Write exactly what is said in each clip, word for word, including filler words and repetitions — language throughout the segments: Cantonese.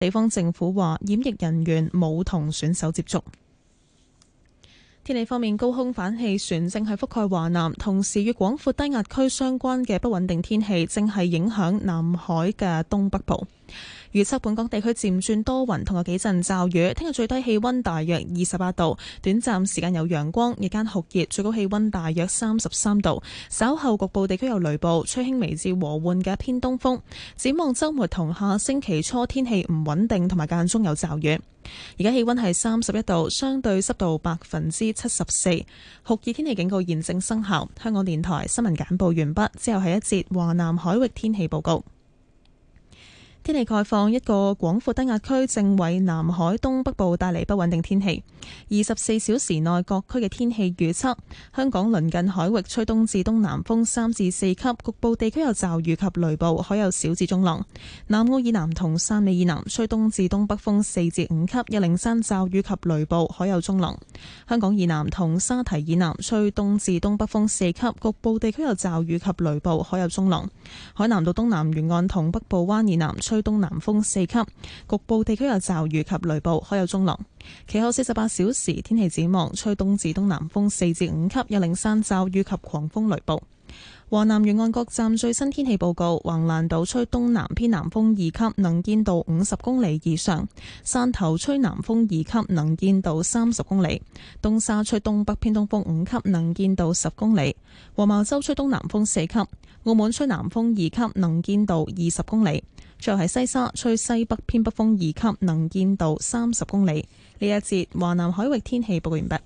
地方政府話染疫人員冇同選手接觸。天氣方面，高空反氣旋正係覆蓋華南，同時與廣闊低壓區相關嘅不穩定天氣正係影響南海嘅東北部。預測本港地區漸轉多雲，同有幾陣驟雨。聽日最低氣溫大約二十八度，短暫時間有陽光，日間酷熱，最高氣溫大約三十三度。稍後局部地區有雷暴，吹輕微至和緩嘅偏東風。展望週末同下星期初天氣唔穩定，同埋間中有驟雨。而家氣溫係三十一度，相對濕度百分之七十四，酷熱天氣警告現正生效。香港電台新聞簡報完畢，之後係一節華南海域天氣報告。天氣概況，一個廣闊低壓區正為南海東北部帶嚟不穩定天氣。二十四小時內各區嘅天氣預測：香港鄰近海域吹東至東南風三至四級，局部地區有驟雨及雷暴，海有小至中浪。南澳以南同汕尾以南吹東至東北風四至五級，有零散驟雨及雷暴，海有中浪。香港以南同沙堤以南吹東至東北風四級，局部地區有驟雨及雷暴，海有中浪。海南島東南沿岸同北部灣以南吹東南風四級，局部地區有驟雨及雷暴，海有中浪。其後四十八小時天氣展望，吹東至東南風四至五級，有零散驟雨及狂風雷暴。華南沿岸各站最新天氣報告：橫瀾島吹東南偏南風二級，能見度五十公里以上；汕頭吹南風二級，能見度三十公里；東沙吹東北偏東風五級，能見度十公里；黃茅洲吹東南風四級；澳門吹南風二級，能見度二十公里。最後係西沙吹西北偏北風二級，能見度三十公里。呢一節華南海域天氣報告完畢。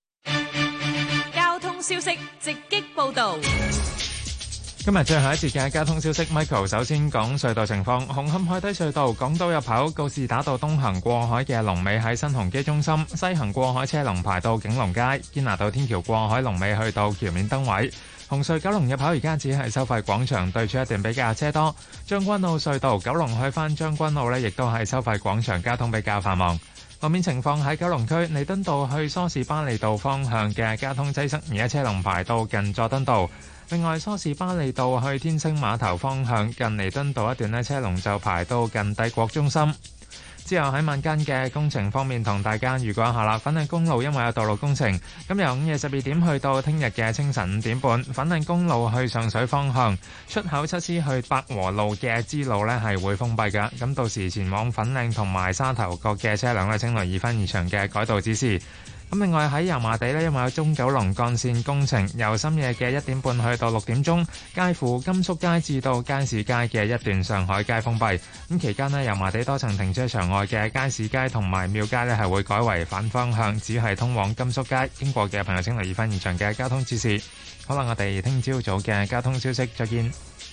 交通消息直擊報道。 今日最後一節嘅交通消息 ，Michael 首先講隧道情況。紅磡海底隧道港島入口告士打道東行過海嘅龍尾喺新鴻基中心，西行過海車龍排到景隆街。堅拿道天橋過海龍尾去到橋面燈位。紅隧九龍入口而家只係收費廣場對出一段比較車多。將軍澳隧道九龍去返將軍澳呢，亦都係收費廣場，交通比較繁忙。路面情況喺九龍區彌敦道去梳士巴利道方向嘅交通擠塞，而家車龍排到近佐敦道。另外，梳士巴利道去天星碼頭方向近彌敦道一段呢，車龍就排到近帝國中心。之後喺晚間嘅工程方面，同大家預告一下啦。粉嶺公路因為有道路工程，咁由午夜十二點去到聽日嘅清晨五點半，粉嶺公路去上水方向出口七支去百和路嘅支路呢係會封閉㗎。咁到時前往粉嶺同埋沙頭角嘅車輛呢，請留意翻現場嘅改道指示。咁另外喺油麻地呢，因為有中九龍幹線工程，由深夜嘅一點半去到六點鐘，介乎甘肅街至到街市街嘅一段上海街封閉。咁期間呢，油麻地多層停車場外嘅街市街同埋廟街呢係會改為反方向，只係通往甘肅街。經過嘅朋友請留意翻現場嘅交通指示。好啦，我哋聽朝早嘅交通消息，再見。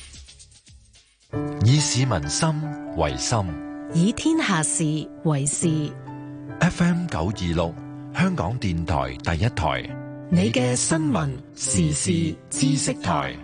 以市民心為心， 以天下事為事。 F M 九二六。香港電台第一台， 你嘅新聞時事知識台。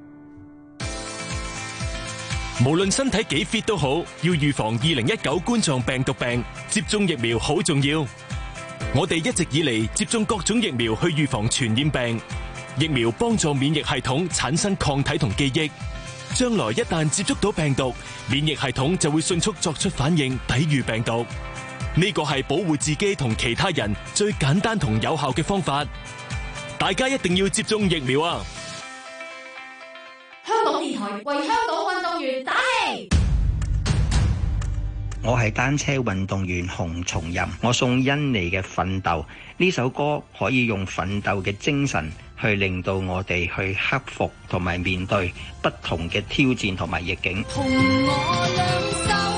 無論身體幾 fit 都好，要預防二零一九冠狀病毒病，接種疫苗好重要。我哋一直以嚟接種各種疫苗去預防傳染病，疫苗幫助免疫系統產生抗體同記憶，將來一旦接觸到病毒，免疫系統就會迅速作出反應，抵禦病毒。呢個係保護自己同其他人最簡單同有效嘅方法，大家一定要接種疫苗啊！ 香港電台為香港運動員打氣。 我係單車運動員洪松任，我送甄妮嘅《奮鬥》呢首歌，可以用奮鬥嘅精神去令到我哋去克服同埋面對不同嘅挑戰同埋逆境。 同我兩手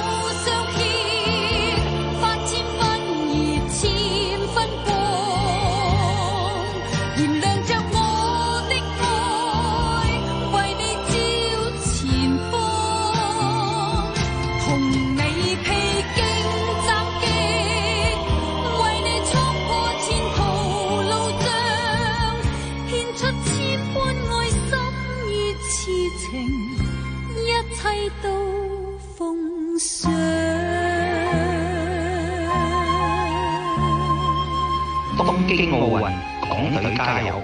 東京奧運，港隊加油！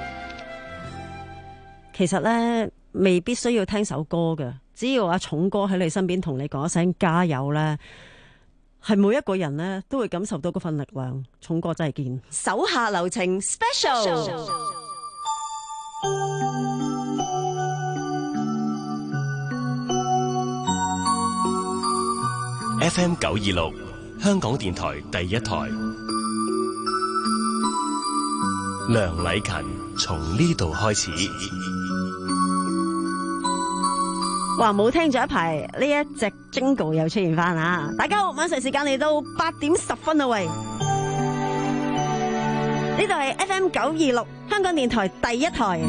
其實咧，未必需要聽首歌嘅，只要阿重哥喺你身邊同你講一聲加油咧， 係每一個人咧都會感受到嗰份力量。重哥真係堅。 手下留情 Special。 F M 九二六香港電台第一台，梁禮勤從呢度開始。 哇！冇聽咗一排，呢一隻 Jingle 又出現翻啊！大家好，晚上時間嚟到八點十分啦喂，呢度係 F M 九二六香港電台第一台，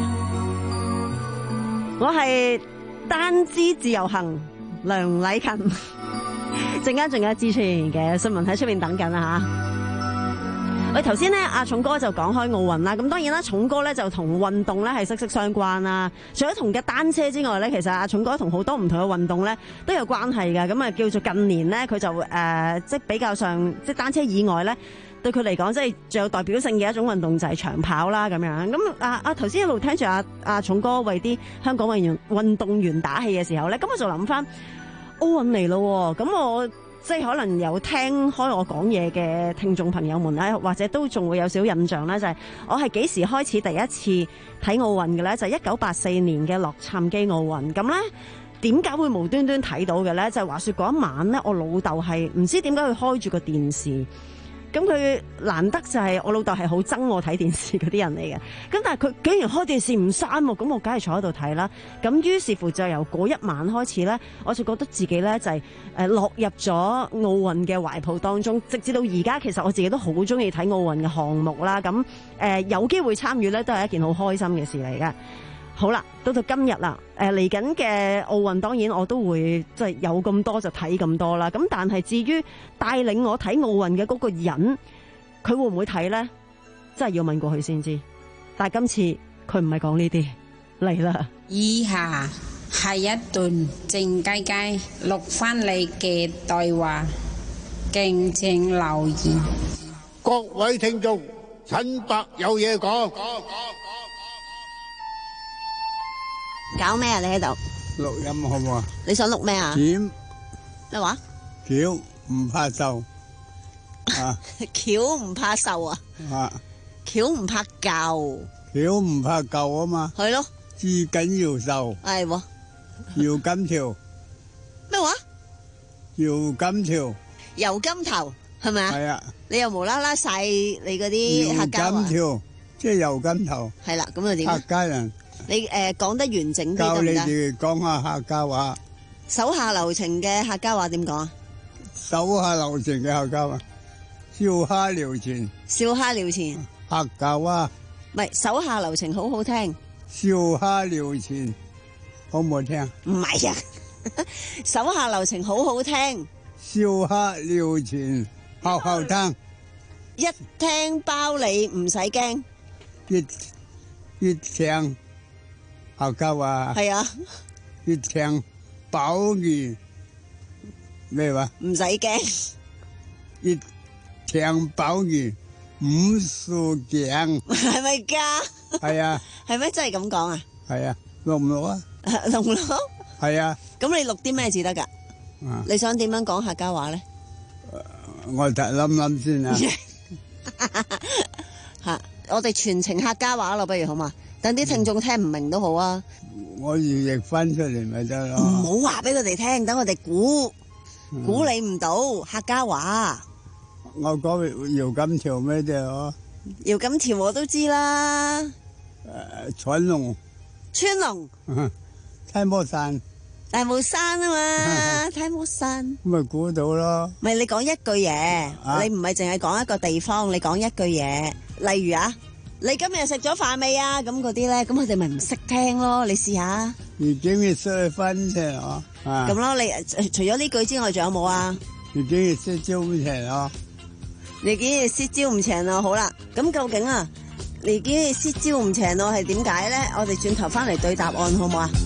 我係單支自由行梁禮勤。陣間仲有一支出現嘅新聞喺出面等緊啦吓。喂，頭先咧阿重哥就講開奧運啦，咁當然啦，重哥咧就同運動咧係息息相關啦。除咗同嘅單車之外咧，其實阿重哥同好多唔同嘅運動咧都有關係㗎。咁啊叫做近年咧，佢就誒、呃、即係比較上即係單車以外咧，對佢嚟講即係最有代表性嘅一種運動就係長跑啦咁樣。咁啊啊頭先一路聽住阿阿重哥為啲香港運員運動員打氣嘅時候咧，咁我就諗翻奧運嚟咯。咁我即係可能有聽開我講嘢嘅聽眾朋友們咧，或者都仲會有少印象咧，就係、是、我係幾時開始第一次睇奧運嘅咧？就係一九八四年嘅洛杉磯奧運。咁咧點解會無端端睇到嘅咧？就係、是、話說嗰一晚咧，我老豆係唔知點解佢開住個電視。咁佢難得就係我老豆係好憎我睇電視嗰啲人嚟嘅，咁但係佢竟然開電視唔閂喎，咁我梗係坐喺度睇啦。咁於是乎就由嗰一晚開始咧，我就覺得自己咧就係誒落入咗奧運嘅懷抱當中，直至到而家其實我自己都好中意睇奧運嘅項目啦。咁誒有機會參與咧都係一件好開心嘅事嚟嘅。好啦，到到今日啦，誒嚟緊嘅奧運當然我都會即係有咁多就睇咁多啦。咁但係至於帶領我睇奧運嘅嗰個人，佢會唔會睇呢？真係要問過佢先知。但係今次佢唔係講呢啲嚟啦。 以下係一段靜雞雞錄翻嚟嘅對話，敬請留意。 各位聽眾，陳伯有嘢講。 搞咩啊？你喺度錄音好唔好啊？ 你想錄咩啊？ 鉗咩話？ 橋唔怕受啊！ 橋唔怕受啊！ 啊！ 橋唔怕舊， 橋唔怕舊啊嘛！ 係咯， 至緊要受係喎。 搖金條咩話？ 搖金條油金頭係咪啊？ 係啊！ 你又無啦啦晒你嗰啲客家話？ 搖金條即係油金頭。 係啦，咁啊點？ 客家人。 你誒講、呃、得完整啲得唔得？ 教你哋講下客家話。 手下留情嘅客家話點講啊？ 手下留情嘅客家話，笑蝦聊錢。 笑蝦聊錢。 客家話。 唔係手下留情，好好聽。 笑蝦聊錢，好唔好聽？ 唔係啊，手下留情好好聽。 笑蝦聊錢，好好聽。 一聽包你唔使驚。 一一聽。客家話係啊， 越聽飽語咩話？ 唔使驚， 越聽飽語五數鏡， 係咪噶？ 係啊， 係咩真係咁講啊？ 係啊，錄唔錄啊？ 錄唔錄？ 係啊。 咁你錄啲咩至得噶？ 啊， 你想點樣講客家話咧？ 我睇諗諗先啊。 吓，我哋全程客家話咯，不如好嘛？等啲聽眾聽唔明都好啊！ 我要譯翻出嚟咪得咯。 唔好話俾佢哋聽，等我哋估估你唔到客家話。 我講搖金條咩啫？嗬， 搖金條我都知啦。誒， 穿龍， 穿龍， 太冇山， 大帽山啊嘛，太冇山。 咁咪估到咯。 咪你講一句嘢，你唔係淨係講一個地方，你講一句嘢，例如啊。你今日食咗飯未啊？咁嗰啲咧，咁佢哋咪唔識聽咯。你試下。 已經要識分啫，哦。 咁咯，你除咗呢句之外，仲有冇啊？ 已經要識招唔成咯。 你竟然識招唔成咯，好啦。咁究竟啊，你竟然識招唔成咯，係點解咧？我哋轉頭翻嚟對答案好唔好啊？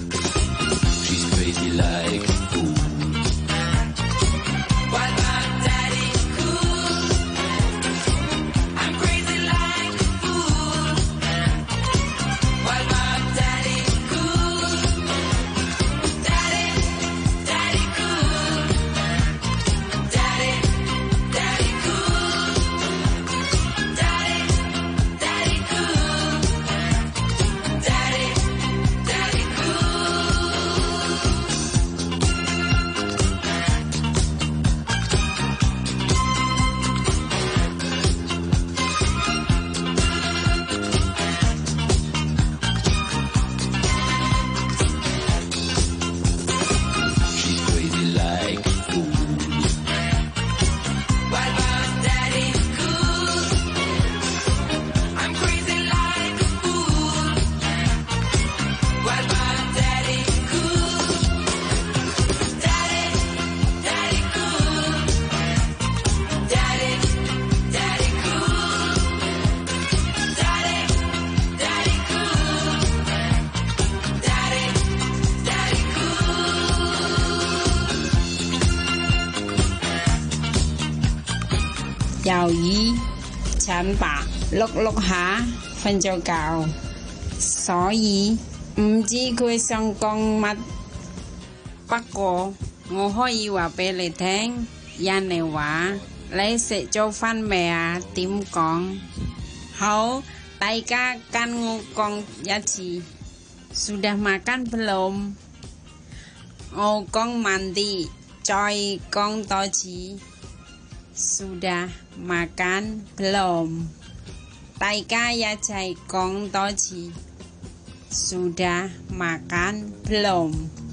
魷魚、陳白，碌碌下瞓咗覺，所以唔知佢想講乜。不過我可以話俾你聽，印尼話你食咗飯未啊？點講？好，大家跟我講一次。Sudah makan belum？我講慢啲，再講多次。Sudah makan belum？大家一齊講多次。Sudah makan belum？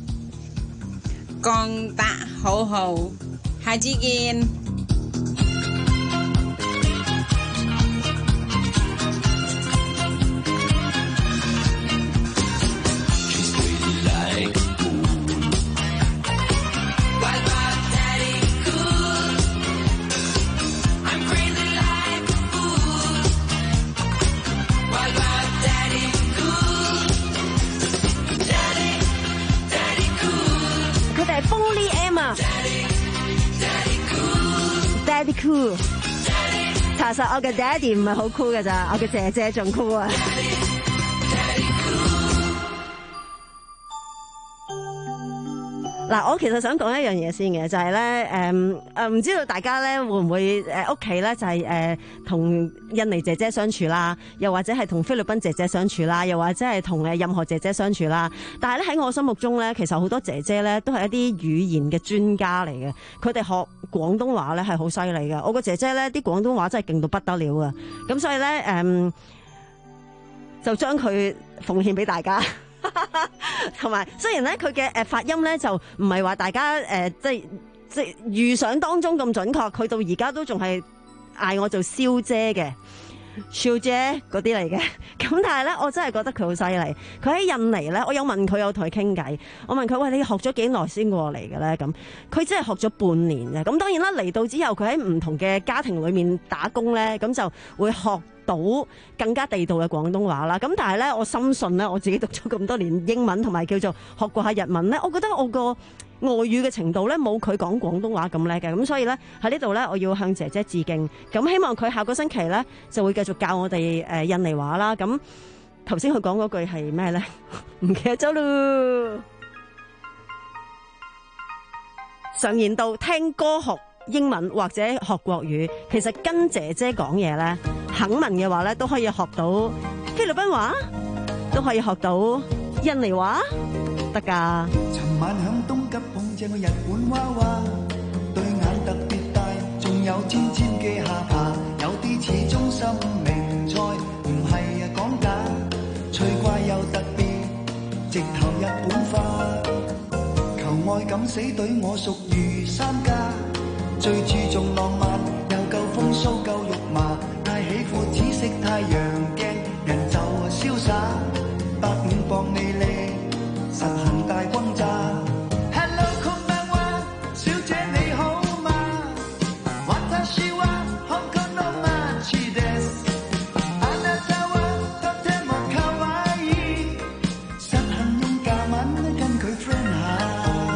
講得好好，下次見。 Daddy cool， 查實我嘅 Daddy 唔係好 cool 嘅咋，我嘅姐姐仲 cool 啊！嗱，我其實想講一樣嘢先嘅，就係咧，誒誒，唔知道大家咧會唔會誒屋企咧就係誒同印尼姐姐相處啦，又或者係同菲律賓姐姐相處啦，又或者係同誒任何姐姐相處啦。但係咧喺我心目中咧，其實好多姐姐咧都係一啲語言嘅專家嚟嘅，佢哋學廣東話咧係好犀利嘅。我個姐姐咧啲廣東話真係勁到不得了啊！咁所以咧，誒、嗯、就將佢奉獻俾大家。同埋，雖然咧佢嘅誒發音咧就唔係話大家誒、呃、即係即係預想當中咁準確，佢到而家都仲係嗌我做蕭姐嘅，蕭姐嗰啲嚟嘅。咁但係咧，我真係覺得佢好犀利。佢喺印尼咧，我有問佢，有同佢傾偈。我問佢：喂，你學咗幾耐先過嚟嘅咧？咁佢真係學咗半年嘅。咁當然啦，嚟到之後，佢喺唔同嘅家庭裏面打工咧，咁就會學到更加地道嘅廣東話啦，咁但係咧，我深信咧，我自己讀咗咁多年英文同埋叫做學過下日文咧，我覺得我個外語嘅程度咧冇佢講廣東話咁叻嘅，咁所以咧喺呢度咧，我要向姐姐致敬。咁希望佢下個星期咧就會繼續教我哋誒印尼話啦。咁頭先佢講嗰句係咩咧？唔記得咗咯。常言道，聽歌學英文或者學國語，其實跟姐姐講嘢咧，肯問嘅話咧，都可以學到菲律賓話，都可以學到印尼話，得㗎。尋晚響東吉碰正個日本娃娃，對眼特別大，仲有尖尖嘅下巴，有啲似中心名菜，唔係啊講假，趣怪又特別，直頭日本化，求愛敢死對我屬於三家。最注重浪漫，又夠風騷夠肉麻，太喜歡紫色太陽鏡，人就瀟灑，百五磅利利，實行大轟炸。Hello， こんばんは，小姐你好嗎？私は香港の街です。あなたはとても可愛い，實行用假文跟佢 friend 下。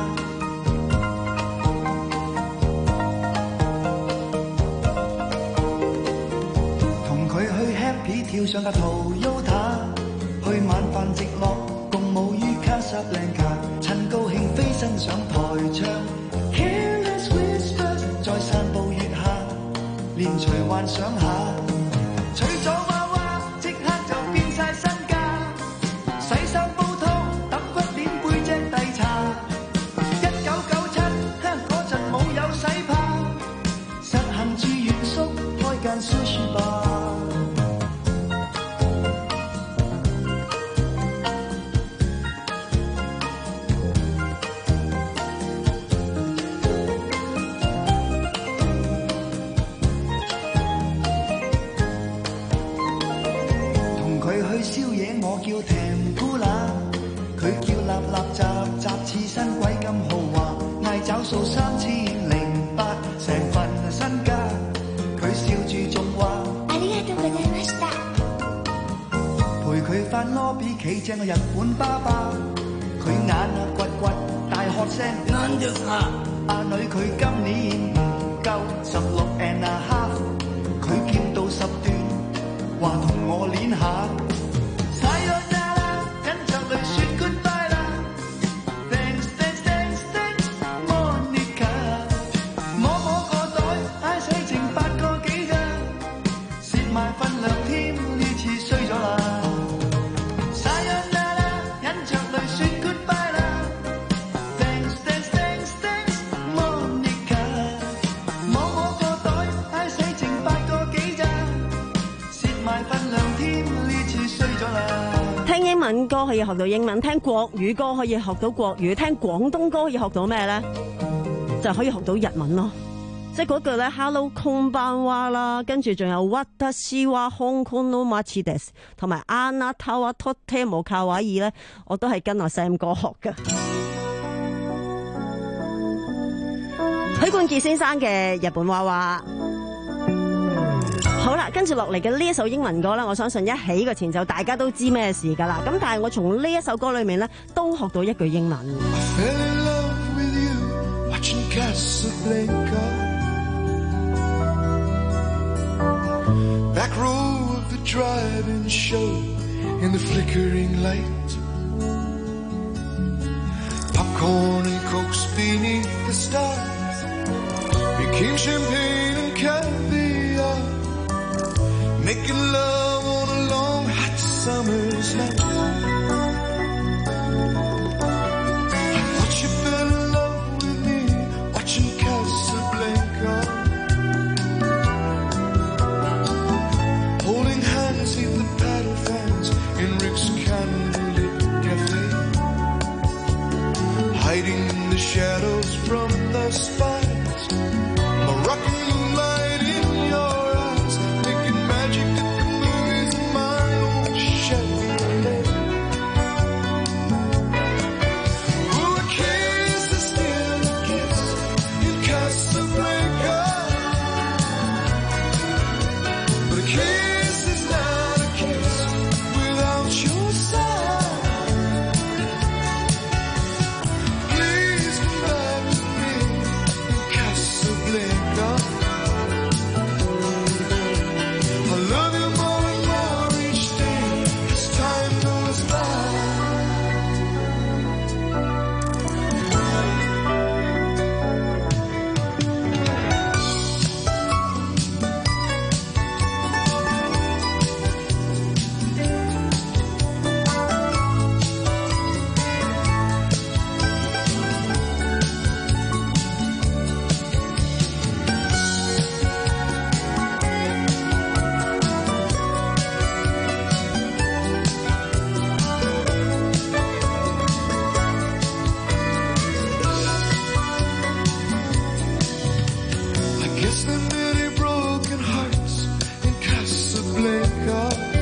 跳上架 Toyota， 去晚飯直落，共舞於卡薩布蘭卡，趁高興飛身上台唱 Careless Whisper， 在散步月下，連隨幻想下，除咗娃娃，即刻就變晒身家，洗衫煲湯，揼骨鏈背脊遞茶，一九九七嗰陣冇有洗怕，實行住原宿開間 sushi bar。叫 Tempura， 佢叫立立雜雜刺身鬼咁豪華，嗌找數三千零八，成份身家。佢笑住仲話：ありがとうございました。陪佢翻 lobby 企正個日本爸爸，佢眼啊掘掘，大喝聲啱咗啊！阿女佢今年唔夠十六 and a half。 佢見到十段，話同我練下。 英文歌可以學到英文，聽國語歌可以學到國語，聽廣東歌可以學到咩咧？就可以學到日文咯。即係嗰句咧 ，Hello konbanwa 啦，跟住仲有 Watashi wa Hongkong no machi desu， 同埋 Anata wa totemo kawaii 咧，我都係跟阿 Sam 哥學嘅。許冠傑先生嘅日本娃娃。好啦，跟住落嚟嘅呢一首英文歌咧，我相信一起個前奏大家都知咩事噶啦。咁但係我從呢一首歌裏面咧，都學到一句英文。 Making love on a long hot summer's night. I thought you fell in love with me watching Casablanca, holding hands neath the paddle fans in Rick's candlelit cafe, hiding in the shadows from the spies. Moroccan moonlight in your eyes, making magic at the movies in my own Chevrolet. Oh, a kiss is still a kiss in Casablanca, but a kiss is not a kiss without your side. Please come back to me in Casablanca. I love you more and more each day as time goes by. I guess there are many broken hearts in Casablanca.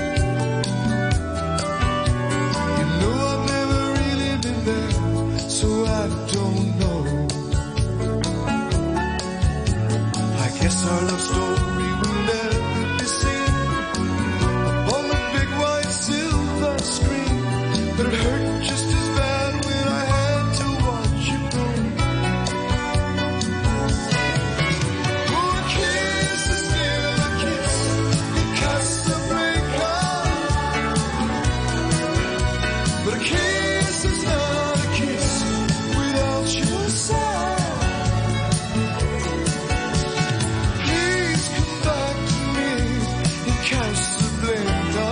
You know I've never really been there, so I don't know. I guess our love story will never be seen upon the big white silver screen, but it hurt just as bad when I had to watch you go. Oh, a kiss is still a kiss in Casablanca, but a kiss is not a kiss without your side. Please come back to me in Casablanca.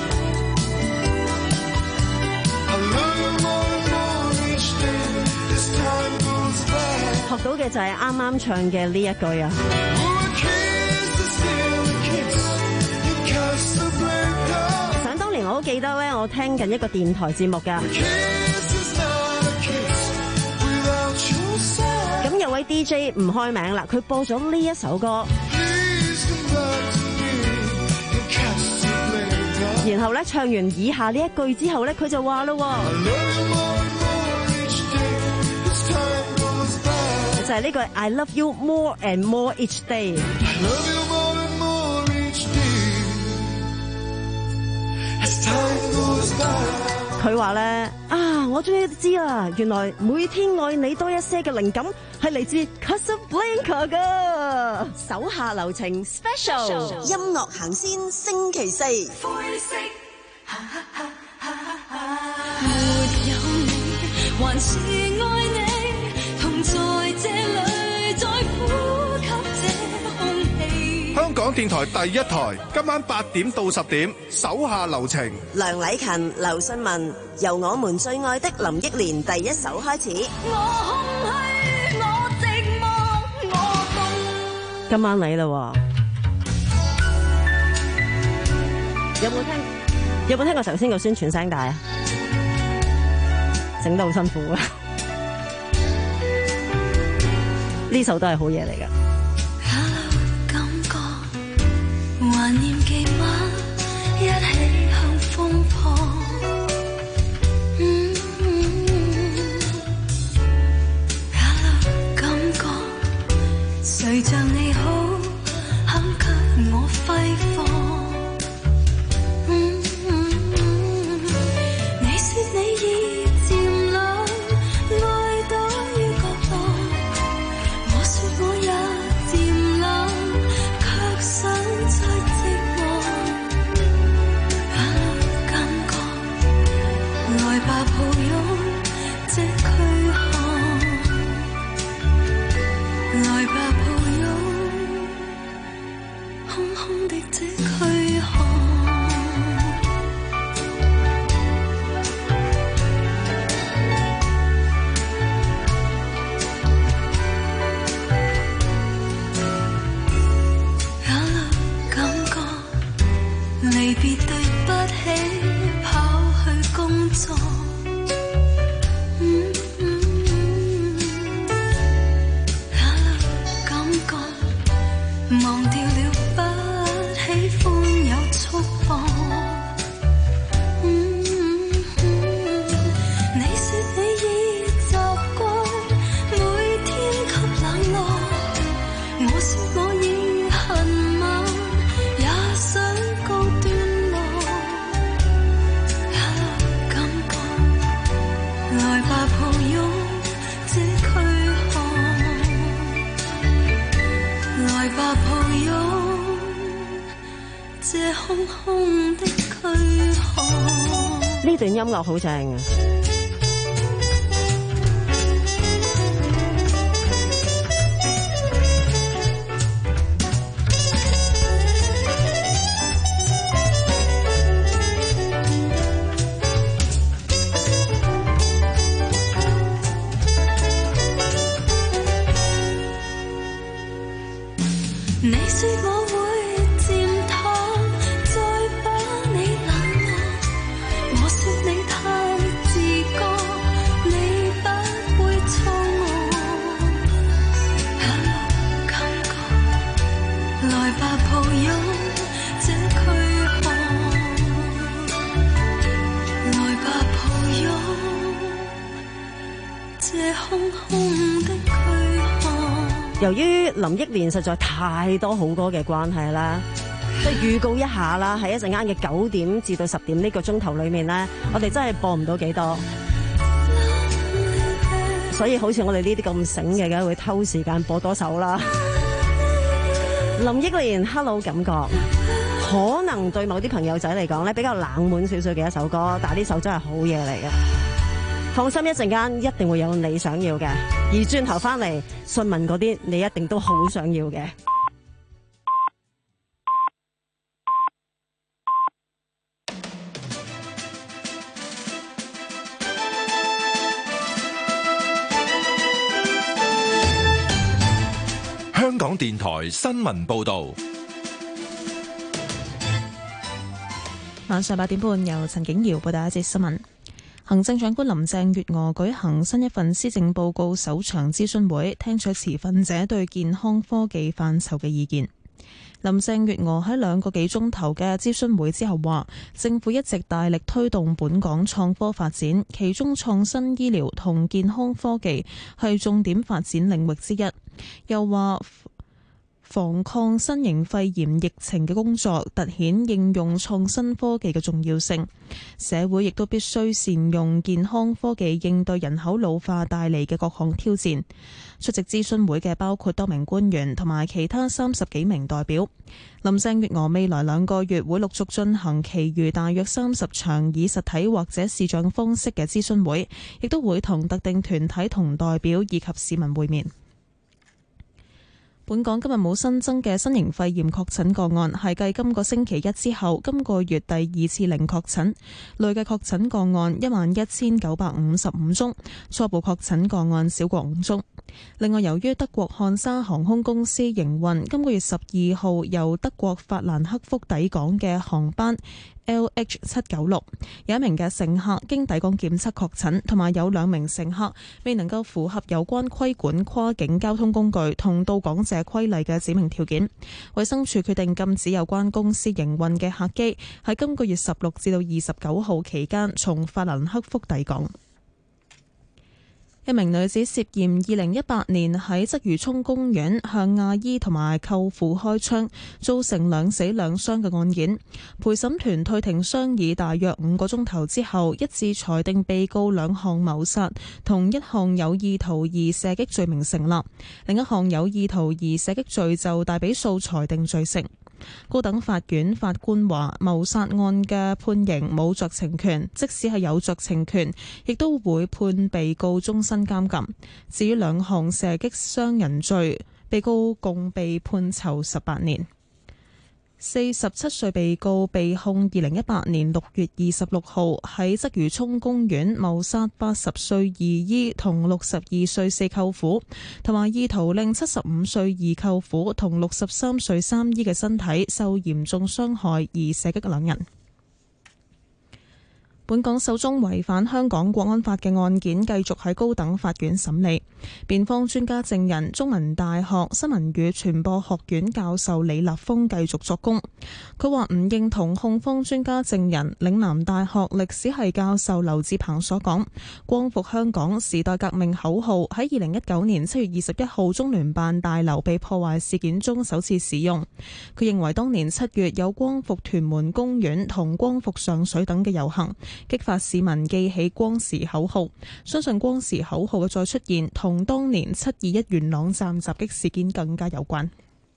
I love you more and more each day as time goes by. 學到嘅就係啱啱唱嘅呢一句啊！ Oh, a kiss is still a kiss in Casablanca. 想當年我都記得咧，我聽緊一個電台節目㗎。 Kiss is not a kiss without your side. 咁有位 D J 唔開名啦，佢播咗呢一首歌， Please come back to me in Casablanca. 然後咧唱完以下呢一句之後咧，佢就話咯 I love you more and more each day as time goes by. 就係呢句 I love you more and more each day。 I love you more and more each day as time goes by. 佢話咧啊，我終於知啦，原來每天愛你多一些嘅靈感係嚟自 Casablanca 噶。 手下留情 Special 音樂行先星期四。 灰色，沒有你，還是愛你，同在這裏，再呼吸這空氣。 香港電台第一台，今晚八點到十點，手下留情。 梁禮勤、劉信文，由我們最愛的林憶蓮第一首開始。 我空虛，我寂寞，我凍。 今晚你啦，有冇聽？有冇聽過頭先個宣傳聲帶啊？整得好辛苦啊！呢首都係好嘢嚟㗎。 感覺懷念記嗎？一起向風破。嗯嗯 Hello， 感覺誰像你好，肯給我揮霍。 呢段音樂好正啊！ 你說我會漸淡，再把你冷落。我說你太自覺，你不會錯我。感覺來吧抱擁這軀殼，來吧抱擁這空空的軀殼。 由於林憶蓮實在太多好歌嘅關係啦，即係預告一下啦，喺一陣間嘅九點至到十點呢個鐘頭裏面咧，我哋真係播唔到幾多，所以好似我哋呢啲咁醒嘅，梗會偷時間播多首啦。林憶蓮 Hello 感覺，可能對某啲朋友仔嚟講咧比較冷門少少嘅一首歌，但係呢首真係好嘢嚟嘅。放心，一陣間一定會有你想要嘅，而轉頭翻嚟詢問嗰啲，你一定都好想要嘅。 香港電台新聞報道， 晚上八點半由陳景瑤報道一節新聞。行政長官林鄭月娥舉行新一份施政報告首場諮詢會，聽取持份者對健康科技範疇嘅意見。林鄭月娥喺兩個幾鐘頭嘅諮詢會之後話，政府一直大力推動本港創科發展，其中創新醫療同健康科技係重點發展領域之一。又話防抗新型肺炎疫情嘅工作，凸顯應用創新科技嘅重要性。社會亦都必須善用健康科技應對人口老化帶嚟嘅各項挑戰。出席諮詢會嘅包括多名官員同埋其他三十幾名代表。林鄭月娥未來兩個月會陸續進行其餘大約三十場以實體或者視像方式嘅諮詢會，亦都會同特定團體同代表以及市民會面。本港今日冇新增嘅新型肺炎確診個案，係繼今個星期一之後，今個月第二次零確診，累計確診個案一萬一千九百五十五宗，初步確診個案少過五宗。另外，由於德國漢莎航空公司營運今個月十二號由德國法蘭克福抵港嘅航班 L H 七九六，有一名嘅乘客經抵港檢測確診，同埋有兩名乘客未能夠符合有關規管跨境交通工具同到港者規例嘅指明條件。衛生署決定禁止有關公司營運嘅客機喺今個月十六至到二十九號期間從法蘭克福抵港。一名女子涉嫌二零一八年喺鰂魚涌公園向阿姨同埋舅父開槍，造成兩死兩傷嘅案件，陪審團退庭商議大約五個鐘頭之後，一致裁定被告兩項謀殺同一項有意圖而射擊罪名成立，另一項有意圖而射擊罪就大比數裁定罪成。高等法院法官話，謀殺案嘅判刑冇酌情權，即使係有酌情權，亦都會判被告終身監禁。至於兩項射擊傷人罪，被告共被判囚十八年。四十七歲被告被控二零一八年六月二十六號喺鰂魚涌公園謀殺八十歲二姨同六十二歲四舅父，同埋意圖令七十五歲二舅父同六十三歲三姨嘅身體受嚴重傷害而射擊兩人。本港首宗違反香港國安法嘅案件繼續喺高等法院審理。辯方專家證人中文大學新聞與傳播學院教授李立峰繼續作供。佢話唔認同控方專家證人嶺南大學歷史系教授劉志鵬所講，光復香港時代革命口號喺二零一九年七月二十一號中聯辦大樓被破壞事件中首次使用。佢認為當年七月有光復屯門公園同光復上水等嘅遊行，激發市民記起光時口號，相信光時口號嘅再出現同當年七二一元朗站襲擊事件更加有關。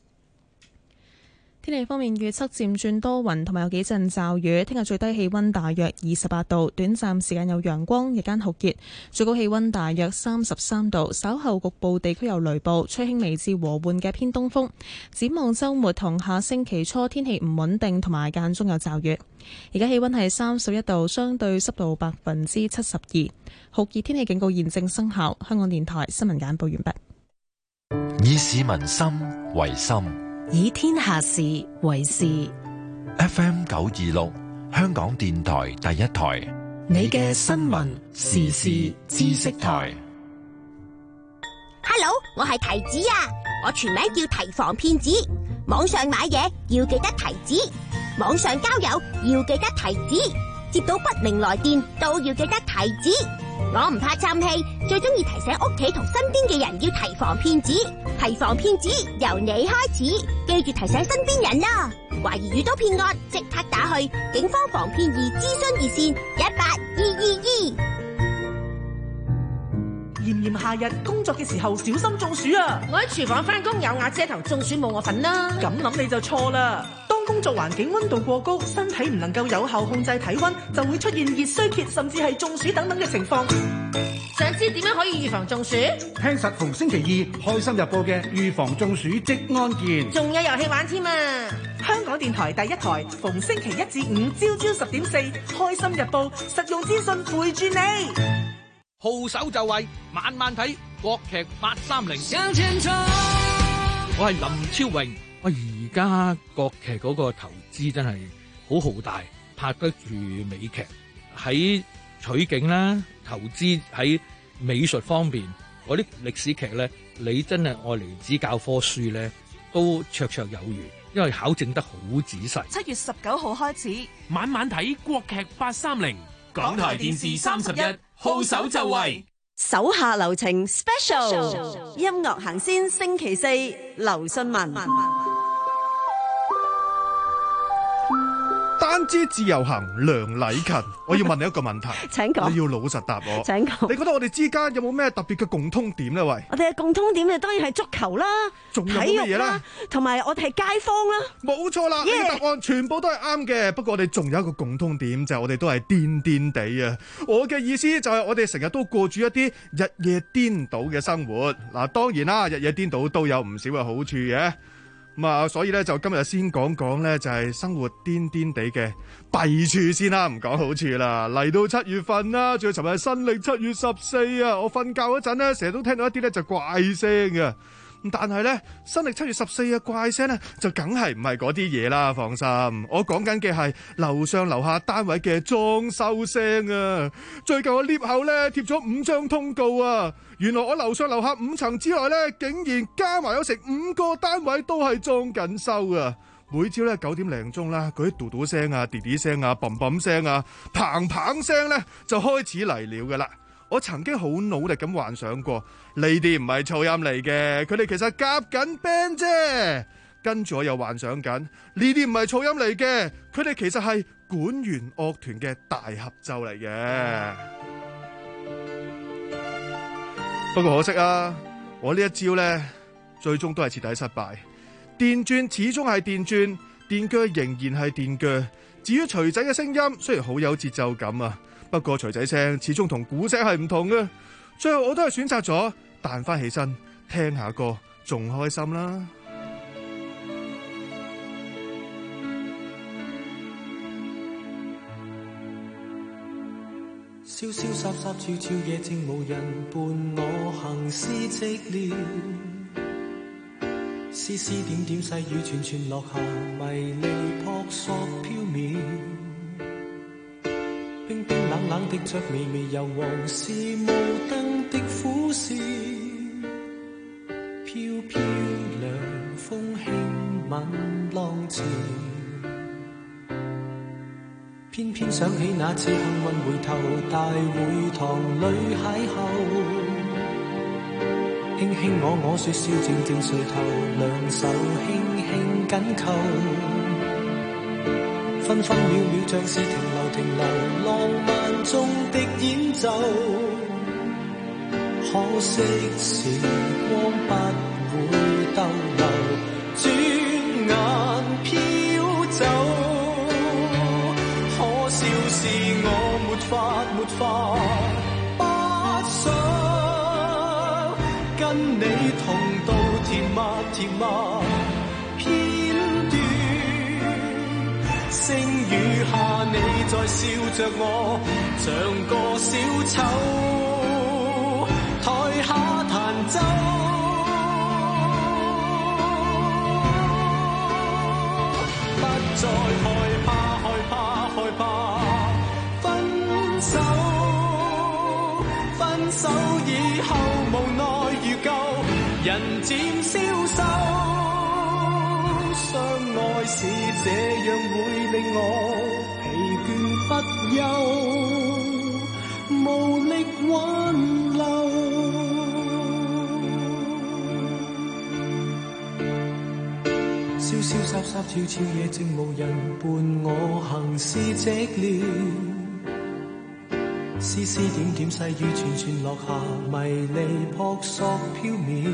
天氣方面預測漸轉多雲同埋有幾陣驟雨，聽日最低氣溫大約二十八度，短暫時間有陽光，日間酷熱，最高氣溫大約三十三度，稍後局部地區有雷暴，吹輕微至和緩嘅偏東風。展望週末同下星期初天氣唔穩定同埋間中有驟雨。而家氣溫係三十一度，相對濕度百分之七十二，酷熱天氣警告現正生效。香港電台新聞簡報完畢。 以市民心為心， 以天下事為事。 F M 九二六，香港電台第一台， 你嘅新聞時事知識台。 Hello， 我係提子啊，我全名叫提防騙子。網上買嘢要記得提子，網上交友要記得提子，接到不明來電都要記得提子。我唔怕嘥氣，最中意提醒屋企同身邊嘅人要提防騙子。提防騙子由你開始，記住提醒身邊人啦。懷疑遇到騙案，即刻打去警方防騙易諮詢熱線一八二二二。 炎炎夏日工作嘅時候小心中暑啊！ 我喺廚房翻工有瓦遮頭，中暑冇我份啦。 咁諗你就錯啦。當工作環境溫度過高，身體唔能夠有效控制體溫，就會出現熱衰竭，甚至係中暑等等嘅情況。 想知點樣可以預防中暑？ 聽實逢星期二開心日報嘅預防中暑即安健， 仲有遊戲玩添啊！ 香港電台第一台，逢星期一至五朝朝十點四，開心日報實用資訊陪住你。 號手就位，晚晚睇國劇八三零。我係林超榮。我而家國劇嗰個投資真係好浩大，拍得住美劇，喺取景啦，投資喺美術方面，嗰啲歷史劇咧，你真係愛嚟指教科書咧，都綽綽有餘，因為考證得好仔細。 七月十九號開始， 晚晚睇國劇八三零，港台電視三十一，號手就位。 手下留情 Special 音樂行先星期四，劉信文。 單支自由行，梁禮勤，我要問你一個問題， 請講。 你要老實答我。 請講。 你覺得我哋之間有冇咩特別嘅共通點呢？喂， 我哋嘅共通點咧，當然係足球啦， 仲有冇乜嘢啦？ 同埋我哋係街坊啦。 冇錯啦，呢啲 Yeah. 答案全部都係啱嘅。不過我哋仲有一個共通點，就係、是、我哋都係癲癲地啊！我嘅意思就係我哋成日都過住一啲日夜顛倒嘅生活。嗱，當然啦，日夜顛倒都有唔少嘅好處嘅。咁啊，所以咧就今日先講講咧，就係生活癲癲地嘅弊處先啦，唔講好處啦。嚟到七月份啦，仲要尋日係新曆七月十四啊，我瞓覺嗰陣咧，成日都聽到一啲咧就怪聲嘅。咁但係咧，新曆七月十四嘅怪聲咧，就梗係唔係嗰啲嘢啦，放心。我講緊嘅係樓上樓下單位嘅裝修聲啊。最近我 lift 口咧貼咗五張通告啊，原來我樓上樓下五層之外咧，竟然加埋有成五個單位都係裝緊修啊。每朝咧九點零鐘啦，嗰啲嘟嘟聲啊、滴滴聲啊、砰砰聲啊、砰砰聲咧就開始嚟了噶啦。我曾經好努力咁幻想過，呢啲唔係噪音嚟嘅，佢哋其實夾緊 band 啫。跟住我又幻想緊，呢啲唔係噪音嚟嘅，佢哋其實係管弦樂團嘅大合奏嚟嘅。不過可惜啊，我呢一招呢，最終都係徹底失敗。電鑽始終係電鑽，電鋸仍然係電鋸。至於錘仔嘅聲音，雖然好有節奏感啊，不過錘仔聲始終同鼓聲係唔同嘅。最後我都係選擇咗彈翻起身聽下歌，仲開心啦。 瀟瀟灑灑悄悄夜靜無人伴我行屍寂寥，絲絲點點細雨串串落下，迷離撲朔飄渺，冰冰冷冷的着微微柔黃，是無燈的苦笑，飄飄涼風輕吻浪潮，偏偏想起那次幸運回頭，大會堂裏邂逅，輕輕我我說笑，靜靜垂頭，兩手輕輕緊扣，分分秒秒像是停留停留，浪漫中的演奏，可惜時光不會逗留，轉眼飄走。笑是我沒法沒法不想跟你同度甜蜜甜蜜片段，星雨下你在笑着我，像個小丑台下彈奏，不再害怕害怕害怕分手以後無奈如舊，人漸消瘦，相愛是這樣會令我疲倦不休，無力挽留。瀟瀟灑灑悄悄夜靜無人伴我行屍寂寥，絲絲點點細雨串串落下，迷離撲朔飄渺，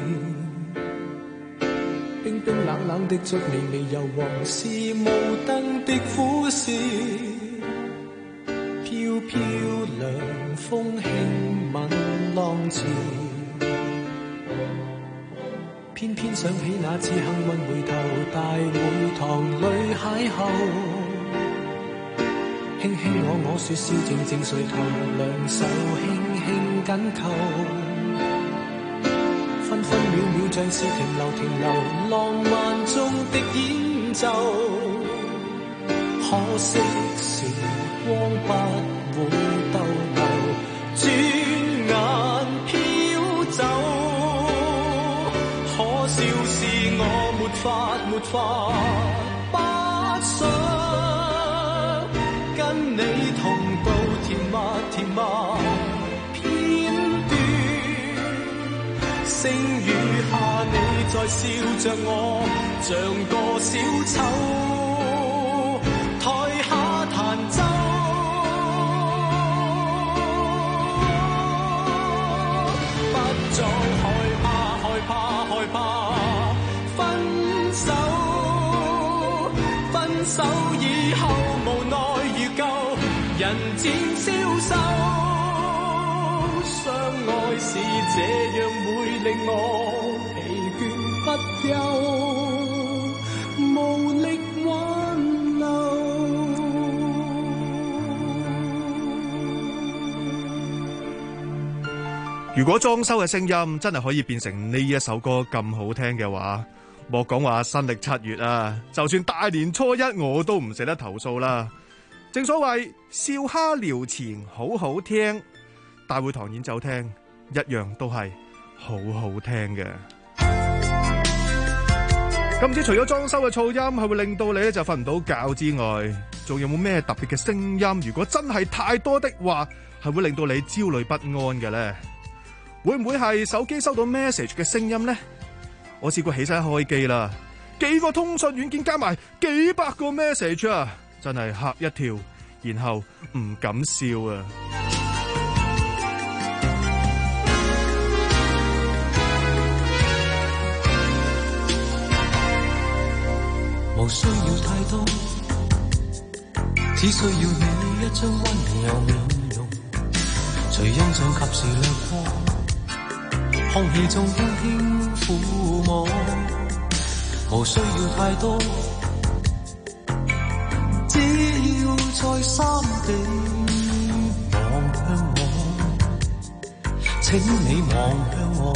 冰冰冷冷的着微微柔黃，是無燈的苦笑，飄飄涼風輕吻浪潮，偏偏想起那次幸運回頭，大會堂裏邂逅，輕輕我我說笑，靜靜垂頭，兩手輕輕緊扣，分分秒秒像是停留停留，浪漫中的演奏，可惜時光不會逗留，轉眼飄走，可笑是我沒法沒法不想跟你同度甜蜜甜蜜片段， 星雨下，你在笑着我，像個小丑，台下彈奏。不再害怕，害怕，害怕，分手，分手以後無奈如舊，人漸消瘦。相愛是這樣會令我疲倦不休，無力挽留。 如果裝修嘅聲音真係可以變成呢一首歌咁好聽嘅話，莫講話新曆七月啊，就算大年初一我都唔捨得投訴啦。正所謂笑蝦聊錢好好聽，大會堂演奏廳一樣都係好好聽嘅。今次除咗裝修嘅噪音係會令到你咧就瞓唔到覺之外，仲有冇咩特別嘅聲音？如果真係太多的話，係會令到你焦慮不安嘅呢？會唔會係手機收到 message 嘅聲音呢？我試過起身開機啦，幾個通訊軟件加埋幾百個 message 啊，真係嚇一跳，然後唔敢笑啊！ 無需要太多，只需要你一張溫柔面容，隨印象及時掠過，空氣中輕輕撫摸。無需要太多，只要再三地望向我，請你望向我，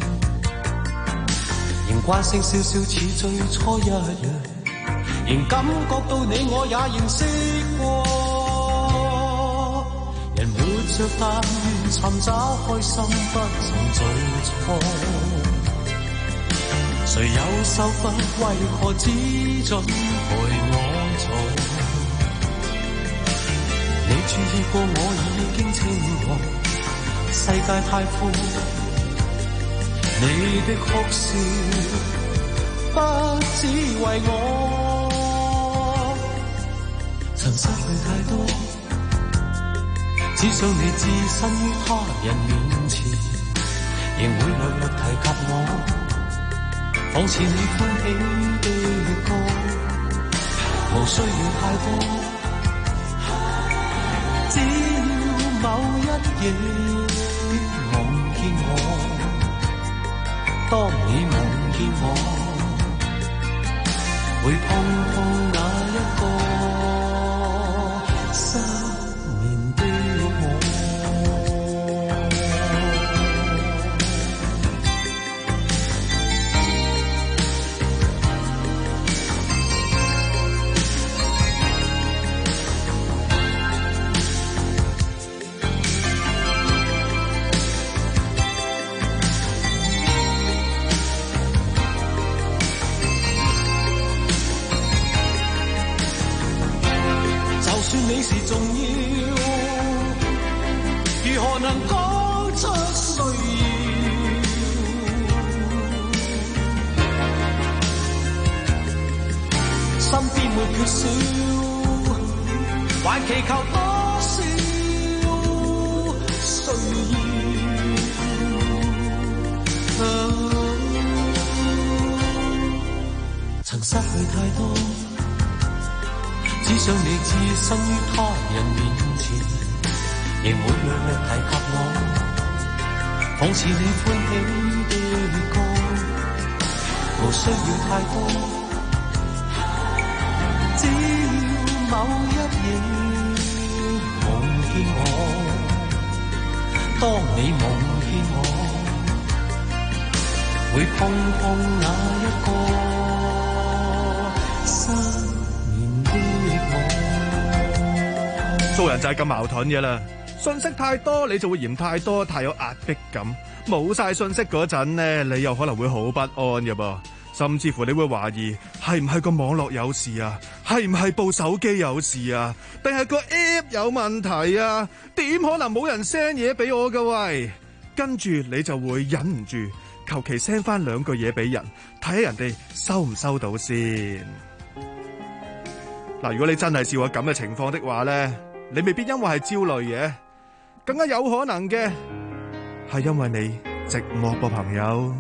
仍慣性笑笑似最初一樣，仍感覺到你我也認識過，人活着但願尋找開心，不曾做錯。誰有受罰，為何只准陪我坐？你注意過我已經清楚，世界太闊，你的哭笑不只為我。曾失去太多，只想你置身於他人面前，仍會略略提及我，仿似你歡喜的歌。無需要太多，只要某一夜夢見我，當你夢見我，會碰碰那一個失眠的我。你是重要，如何能講出需要？身邊沒缺少，還祈求多少需要？啊、曾失去太多，只想你置身於他人面前，仍會略略提及我，仿似你歡喜的歌。無需要太多，只要某一夜夢見我，當你夢見我，會碰碰那一個心。 做人就係咁矛盾嘅啦，信息太多你就會嫌太多，太有壓迫感。冇晒信息嗰陣呢，你又可能會好不安嘅噃，甚至乎你會懷疑係唔係個網絡有事啊，係唔係部手機有事啊，定係個 app 有問題啊？點可能冇人 send 嘢俾我㗎喂？跟住你就會忍唔住求其 send 翻兩句嘢俾人，睇下人哋收唔收到先。嗱，如果你真係試過咁嘅情況的話咧，你未必因為係焦慮嘅，更加有可能嘅係因為你寂寞噃，朋友。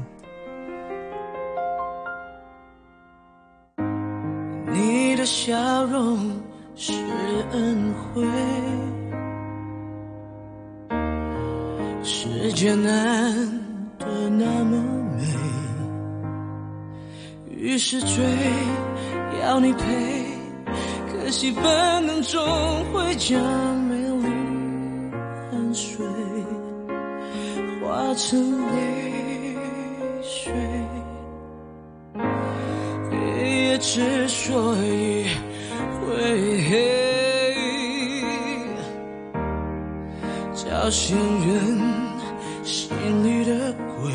你的笑容是恩惠，世界难得那么美，于是追要你陪，可惜本能终会将美丽汗水化成泪水。黑夜之所以会黑，叫醒人心里的鬼，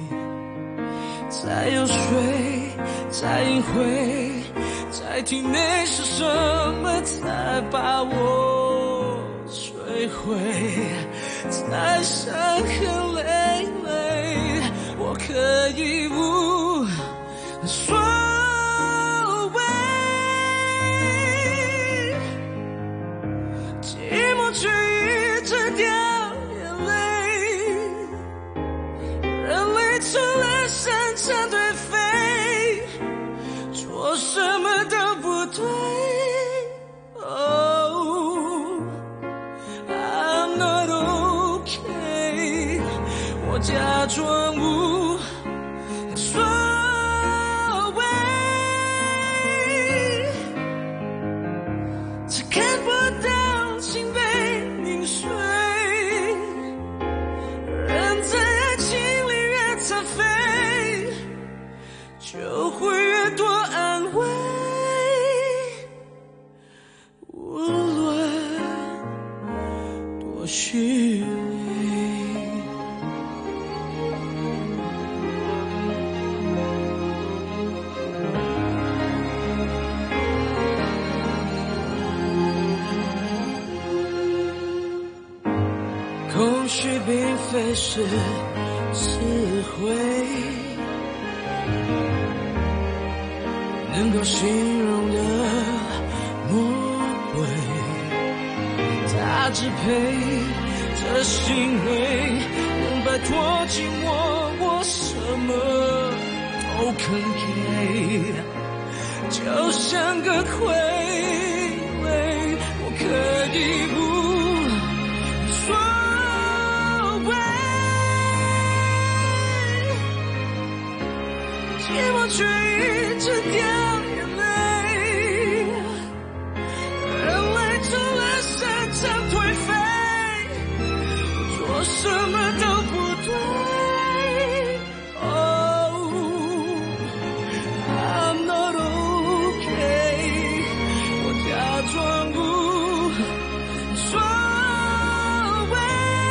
再游说，再隐晦，在体内是什么才把我摧毁，才伤痕累累，我可以无所谓，寂寞却一直掉眼泪，人类除了擅长颓废，做什么都不对。Oh, I'm not okay， 我假装无所谓，只看不到心被凝碎，人在爱情里越残废，就会越多安慰，无论多虚伪。空虚并非是词汇，能够形容的魔鬼，它支配着行为，能摆脱寂寞，我什么都肯给，就像个傀儡，我可以无所谓，寂寞却一直掉眼泪，人类除了擅长颓废，做什么都不对。Oh, I'm not okay， 我假装无所谓，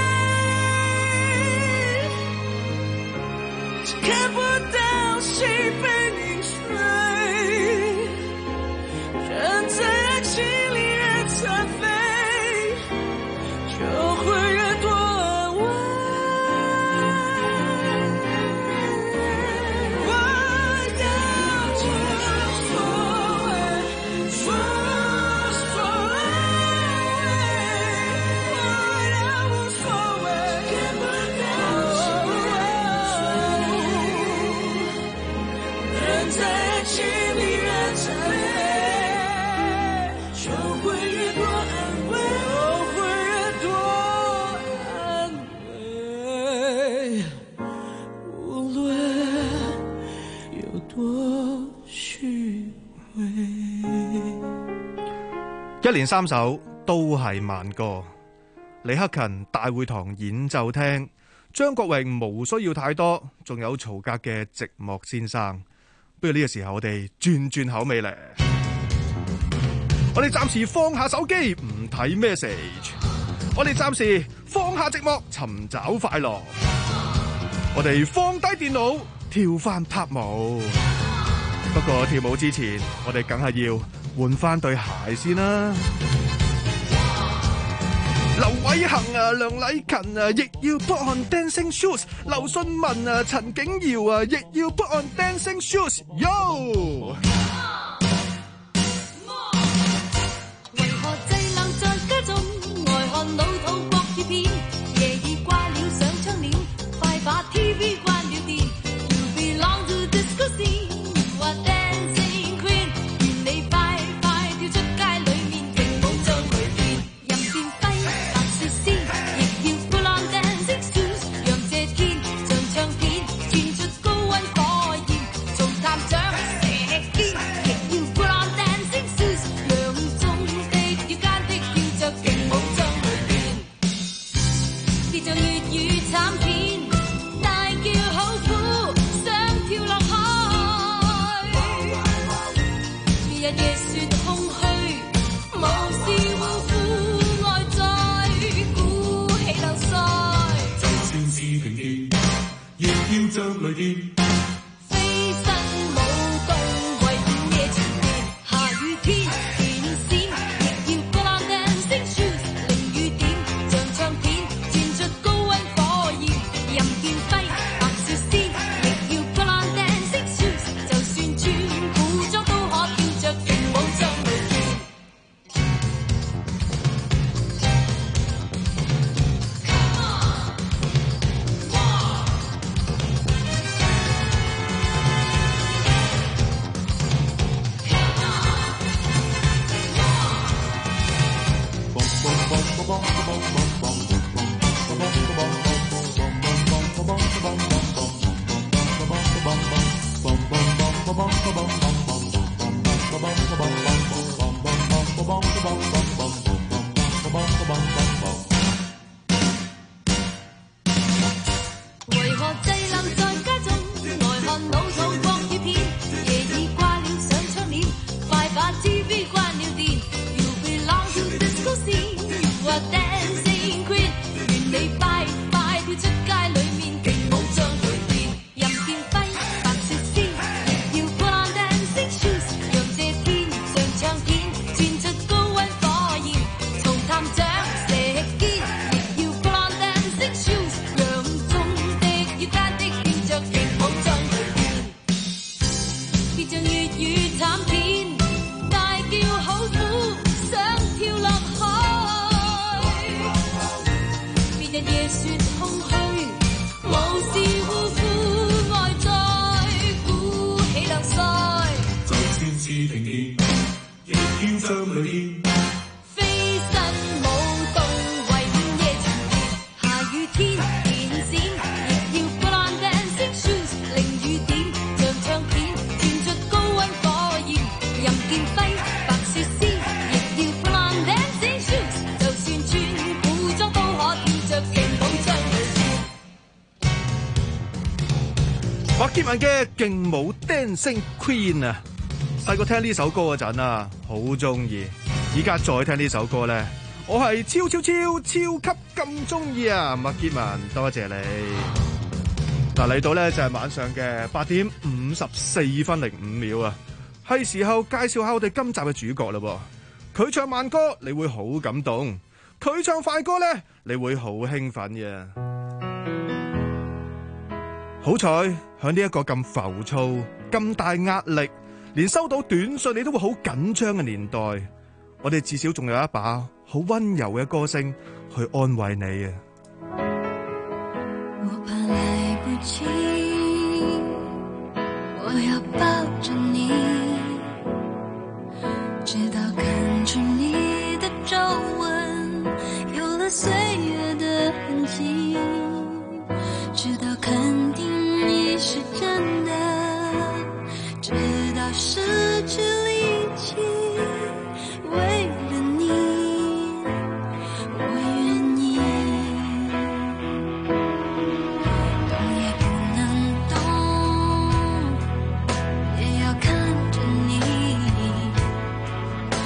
只看不到心被凝碎，人在爱情里越残废，就会越多安慰。我要无所谓，无所谓，我要无所谓，看不到心被凝碎，人在爱情里越残废，就会越多安慰，就会越多安慰，无论有多虚伪。 一連三首都係慢歌，李克勤大會堂演奏廳，張國榮無需要太多，仲有曹格嘅寂寞先生。不如呢個時候我哋轉轉口味咧，我哋暫時放下手機唔睇 message， 我哋暫時放下寂寞尋找快樂，我哋放低電腦跳翻踏舞。不過跳舞之前，我哋梗係要換翻對鞋先啦。 劉偉恒啊、梁禮勤啊，亦要 put on dancing shoes。劉信文啊、陳景堯啊，亦要 put on dancing shoes。Yo！ 為何滯留在家中，呆看老土國語片，夜已掛了上窗簾，快把 T V 關了電。You belong to disco scene， you are dancing queen， 願你快快跳出街裏面，勁舞將佢變，任劍揮白雪仙，亦要 put on dancing shoes， 讓這天像唱片轉出高溫火焰，從探長射肩，亦要 put on dancing shoes， 亮中的與間的跳着勁舞將佢變，別像粵語慘片，大叫好苦，想跳落海。別日夜雪空虛，無視護膚愛在鼓起流腮。 就算是平地，亦要像雷電。 飛身舞動為午夜前面，下雨天電閃，亦要 put on dancing shoes， 淋雨點像唱片轉出高溫火焰，任劍揮白雪仙，亦要 put on dancing shoes， 就算穿古裝都可跳着勁舞將佢變。為何滯留在家中，呆看老土國語片，夜已掛了上窗簾，快把 T V 關了電。You belong to disco scene， you are dancing queen， 願你快快跳出街裏面，勁舞將佢變，任劍揮白雪仙，亦要 put on dancing shoes， 讓這天像唱片轉出高溫火焰，從探長射肩，亦要 put on dancing shoes， 讓中的與間的跳着勁舞將佢變，別像粵語慘片，大叫好苦，想跳落海。別日夜雪空虛，無視護膚愛在鼓起流腮。 就算是平地，亦要像雷電。 飛身舞動為午夜前面，下雨天電閃，亦要 put on dancing shoes， 淋雨點像唱片轉出高溫火焰，任劍揮白雪仙，亦要 put on dancing shoes， 就算穿古裝都可跳着勁舞將佢變。 麥潔文嘅勁舞 Dancing Queen 啊，細個聽呢首歌嗰陣啊，好中意。依家再聽呢首歌咧，我係超超超超級咁中意啊！麥潔文，多謝你。嗱，嚟到咧就係晚上嘅八點五十四分零五秒啊，係時候介紹下我哋今集嘅主角啦噃。佢唱慢歌，你會好感動；佢唱快歌咧，你會好興奮嘅。好彩喺呢一個咁浮躁、咁大壓力，連收到短信你都會好緊張嘅年代，我哋至少仲有一把好溫柔嘅歌聲去安慰你啊！ 我怕來不及，我要抱着你，直到看出你的皺紋有了歲月的痕跡，直到肯定你是真的，直到失去力氣，為了你我願意，動也不能動，也要看着你，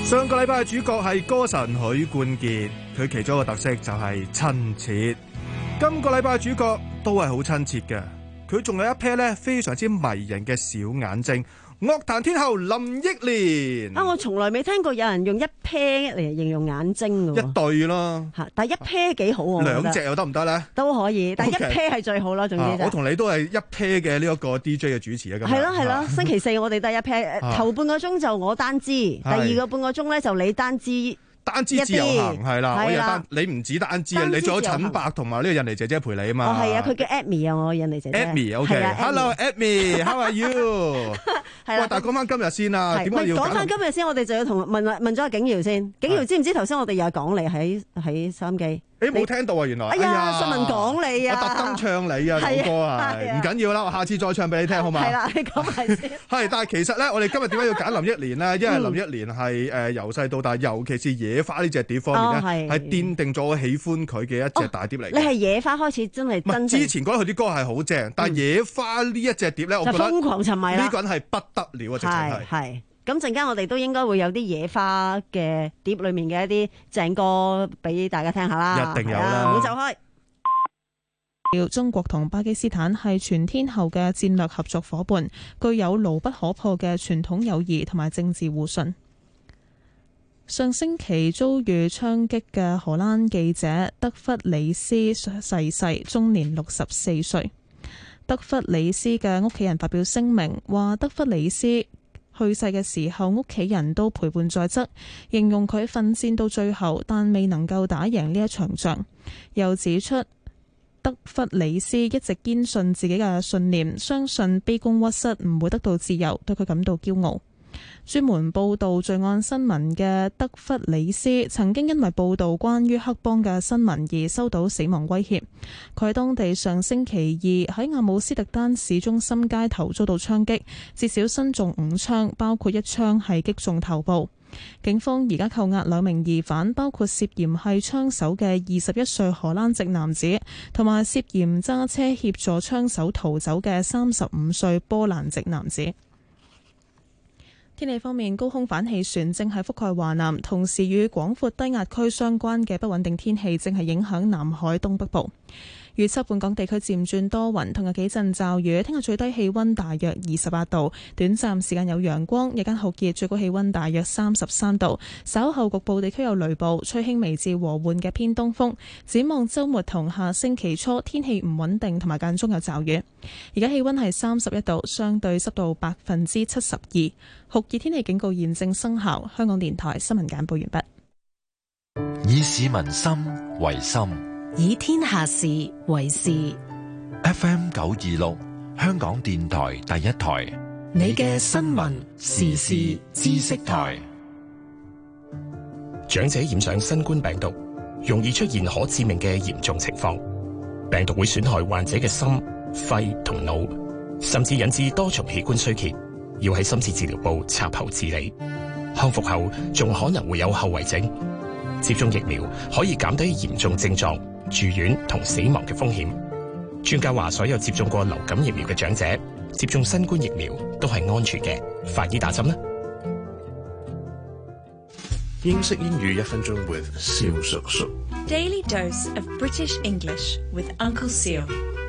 上個禮拜嘅主角係歌神許冠傑，佢其中一個特色就係親切。今個禮拜嘅主角都係好親切嘅，佢仲有一 pair 咧非常之迷人嘅小眼睛。樂壇天后林憶蓮啊！我從來未聽過有人用一 pair 嚟形容眼睛嘅， 一對咯嚇， 但係一 pair 幾好喎， 兩隻又得唔得咧？ 都可以，但係一 pair 係最好啦。總之就我同你都係一 pair 嘅呢一個 D J 嘅主持啊，咁係咯係咯。星期四我哋得一 pair，頭半個鐘就我單支，第二個半個鐘咧就你單支。 單支自由行係啦，我又單你唔止單支啊，你仲有陳伯同埋呢個印尼姐姐陪你啊嘛。 哦係啊，佢叫 Amy 啊，我印尼姐姐。 Amy，OK，Hello Amy，How are you？ 係啦，但係講翻今日先啦，點解要講翻今日先？我哋就要同問問咗阿景瑤先。景瑤知唔知頭先我哋又講你喺喺收音機？ 誒冇聽到啊，原來。 哎呀，新聞講你啊， 我特登唱你啊，老歌啊，唔緊要啦，我下次再唱俾你聽好嘛？ 係啦，你講埋先。 係，但係其實咧，我哋今日點解要揀林憶蓮咧？因為林憶蓮係誒由細到大，尤其是野花呢隻碟方面咧，係奠定咗我喜歡佢嘅一隻大碟嚟。 你係野花開始真係真正。 之前覺得佢啲歌係好正，但係野花呢一隻碟咧，我覺得瘋狂沉迷啦。 呢個人係不得了啊！直情係。 係。咁陣間我哋都應該會有啲野花嘅碟裏面嘅一啲正歌俾大家聽下啦， 一定有啦， 唔好走開。 中國同巴基斯坦係全天候嘅戰略合作伙伴，具有牢不可破嘅傳統友誼同埋政治互信。上星期遭遇槍擊嘅荷蘭記者德弗里斯逝世，終年六十四歲。德弗里斯嘅屋企人發表聲明，話德弗里斯去世嘅時候，屋企人都陪伴在側，形容佢奮戰到最後，但未能夠打贏呢一場仗。又指出，德弗里斯一直堅信自己嘅信念，相信卑躬屈膝唔會得到自由，對佢感到驕傲。專門報導罪案新聞嘅德弗里斯曾經因為報導關於黑幫嘅新聞而收到死亡威脅。佢喺當地上星期二喺阿姆斯特丹市中心街頭遭到槍擊，至少身中五槍，包括一槍係擊中頭部。警方而家扣押兩名疑犯，包括涉嫌係槍手嘅二十一歲荷蘭籍男子，同埋涉嫌揸車協助槍手逃走嘅三十五歲波蘭籍男子。天氣方面，高空反氣旋正係覆蓋華南，同時與廣闊低壓區相關嘅不穩定天氣正係影響南海東北部。預測本港地區漸轉多雲，同有幾陣驟雨。聽日最低氣溫大約二十八度，短暫時間有陽光，日間酷熱，最高氣溫大約三十三度。稍後局部地區有雷暴，吹輕微至和緩嘅偏東風。展望週末同下星期初，天氣唔穩定，同埋間中有驟雨。而家氣溫係三十一度，相對濕度百分之七十二。酷熱天氣警告現正生效。香港電台新聞簡報完畢。以市民心為心， 以天下事為事。 F M 九二六，香港電台第一台， 你嘅新聞時事知識台。 長者染上新冠病毒，容易出現可致命嘅嚴重情況。病毒會損害患者嘅心、肺同腦，甚至引致多重器官衰竭，要喺深切治療部插喉治理。康復後仲可能會有後遺症。接種疫苗可以減低嚴重症狀、住院同死亡嘅風險。專家話，所有接種過流感疫苗嘅長者接種新冠疫苗都係安全嘅，快啲打針啦！ 英式英語一分鐘 with 蕭叔叔。 Daily dose of British English with Uncle Seal.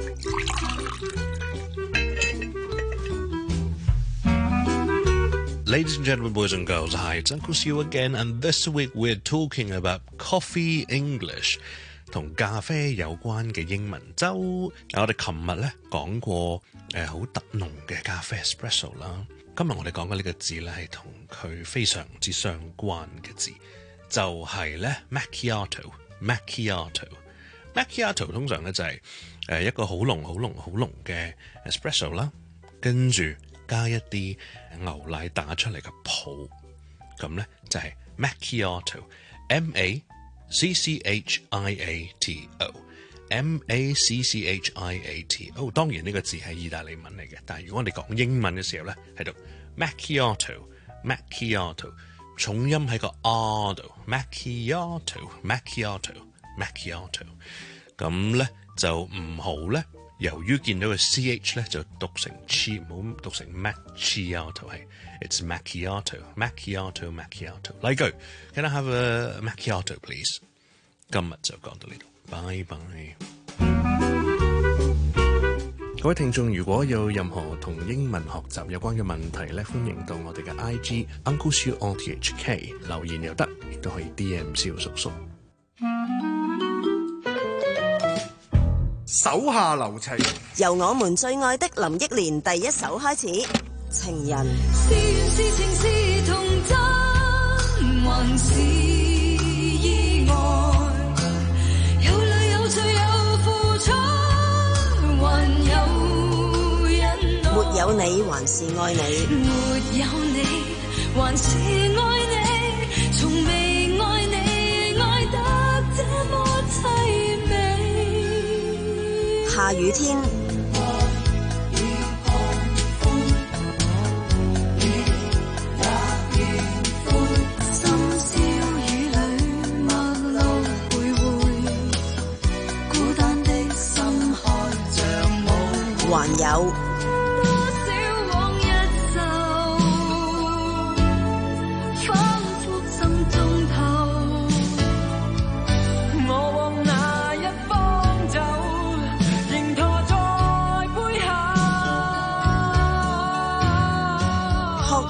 Ladies and gentlemen, boys and girls, hi, it's Uncle Seal again, and this week we're talking about coffee English, 同咖啡有關嘅英文周。我哋琴日咧講過誒好特濃嘅咖啡 espresso 啦，今日我哋講嘅呢個字咧係同佢非常之相關嘅字，就係咧 macchiato。macchiato，macchiato 通常咧就係誒一個好濃、好濃、好濃嘅 espresso 啦，跟住加一啲牛奶打出嚟嘅泡，咁咧就係 macchiato，M A C C H I A T O，M A C C H I A T O。當然呢個字係意大利文嚟嘅，但係如果我哋講英文嘅時候咧，喺度 macchiato，macchiato， 重音喺個 R 度 ，macchiato，macchiato，macchiato。咁咧就唔好咧由於見到個 C H 咧就讀成 chi， 唔好讀成 macchiato， 係 it's macchiato，macchiato macchiato。例句 Can I have a macchiato please？ 今日就講到呢度，拜拜。各位聽眾，如果有任何同英文學習有關嘅問題咧，歡迎到我哋嘅 I G Uncle Siu O T H K 留言又得，亦都可以 D M 蕭叔叔。 手下留情， 由我們最愛的林憶蓮第一首開始，情人。 是緣是情是童真，還是意外？有淚有罪有付出，還有忍耐。 沒有你還是愛你， 沒有你還是愛你，從未愛你愛得這麼凄美。 下雨天， 深宵雨裏陌路徘徊，孤單的心渴像無。 還有多少往日愁，反覆心中透。我往哪一方走，仍拖在背後。 哭，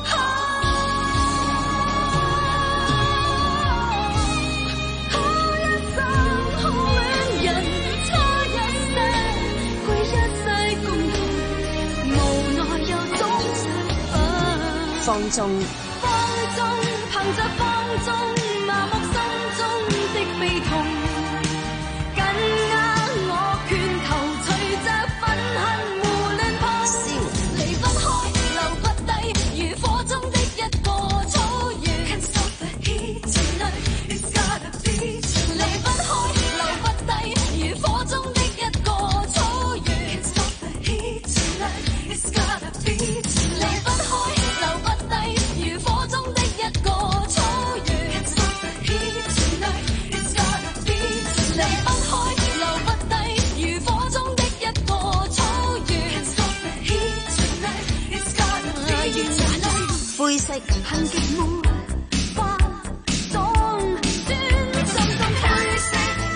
好一生好戀人，差一些，會一世共同，無奈又總失分。 放縱， 放縱，憑着放縱，麻木心中的悲痛，緊握我拳頭，隨着憤恨胡亂碰。離不開，留不低，如火中的一個草原。Can't stop the heat tonight, it's gotta be tonight. 離不開，留不低，如火中的一個草原。Can't stop the heat tonight, it's gotta be tonight. 離不開，留不低，如火中的一個草原。Can't stop the heat tonight, it's gotta be tonight. 離不開，留不低，如火中的一個草原。Can't stop the heat tonight, it's gotta be tonight. 灰色， 恨極沒法擋，專心中灰色，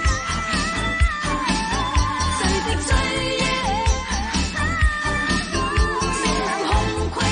誰的追憶，明亮空隙，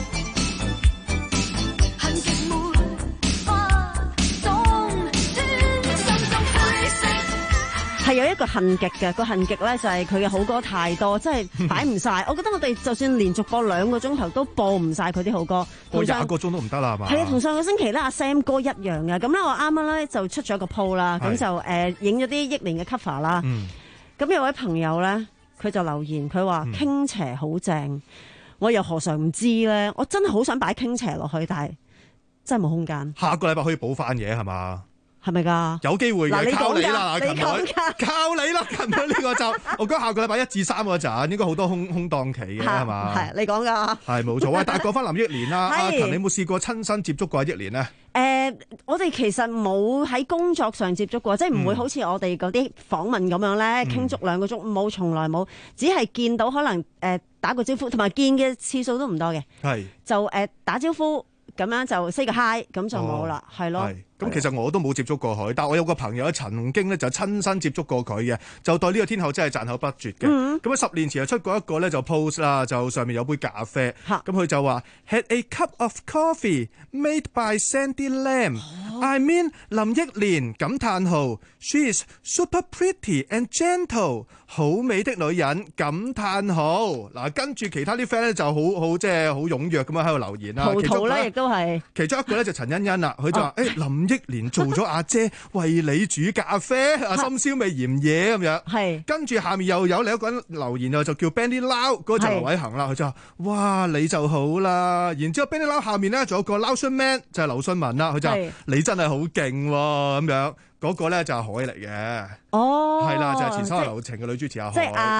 恨極沒法擋，專心中灰色。 係有一個恨極嘅，個恨極咧就係佢嘅好歌太多，真係擺唔晒。我覺得我哋就算連續播兩個鐘頭都播唔晒佢啲好歌。 播同上廿個鐘都唔得啦，係嘛？ 係啊，同上個星期咧阿 Sam 哥一樣嘅。咁咧我啱啱咧就出咗個 po 啦，咁係就誒影咗啲憶蓮嘅 cover 啦。 嗯， 咁有位朋友咧，佢就留言，佢話傾斜好正，我又何嘗唔知咧？我真係好想擺傾斜落去，但係真係冇空間。 下個禮拜可以補翻嘢係嘛？ 係咪㗎？ 有機會嗱你嘅，靠講㗎你啦， 你琴講日靠你啦，琴日呢個就我覺得下個禮拜一至三嗰陣應該好多空空檔期嘅係嘛？ 係你講㗎。 係冇錯。喂，但係講翻林憶蓮啦， 係阿勤你有冇試過親身接觸過阿憶蓮咧？ 誒、呃我哋其實冇喺工作上接觸過，即係唔會好似我哋嗰啲訪問咁樣咧，傾、足兩個鐘，冇，從來冇，只係見到可能誒、呃打個招呼，同埋見嘅次數都唔多嘅， 係就誒、呃打招呼咁樣就 say 個 hi，咁就冇啦，係、咯。 係咁其實我都冇接觸過佢，但係我有個朋友曾經咧就親身接觸過佢嘅，就對呢個天后真係讚口不絕嘅。 嗯咁喺十年前就出過一個咧就 post 啦，就上面有杯咖啡，咁佢就話 Had a cup of coffee made by Sandy Lam。I mean 林憶蓮感嘆號 She is super pretty and gentle， 好美的女人感嘆號。嗱，跟住其他啲 friend 咧就好好即係好踴躍咁樣喺度留言啦。 葡萄咧亦其都係。 其中一個咧就陳欣欣啦，佢就話：，誒林憶蓮做咗阿姐，為你煮咖啡，啊深宵味鹽嘢咁樣。 係。 跟住下面又有另一個人留言，又就叫 Benny Lau， 嗰個就劉偉恒啦。佢就話：，哇你就好啦。然之後 Benny Lau 下面咧仲有個 Lauson Man，就係劉信文啦。佢就話：你真係好勁喎咁樣。嗰個咧就係海嚟嘅。 哦。 係啦，就係前三流情嘅女主持阿海。 即係阿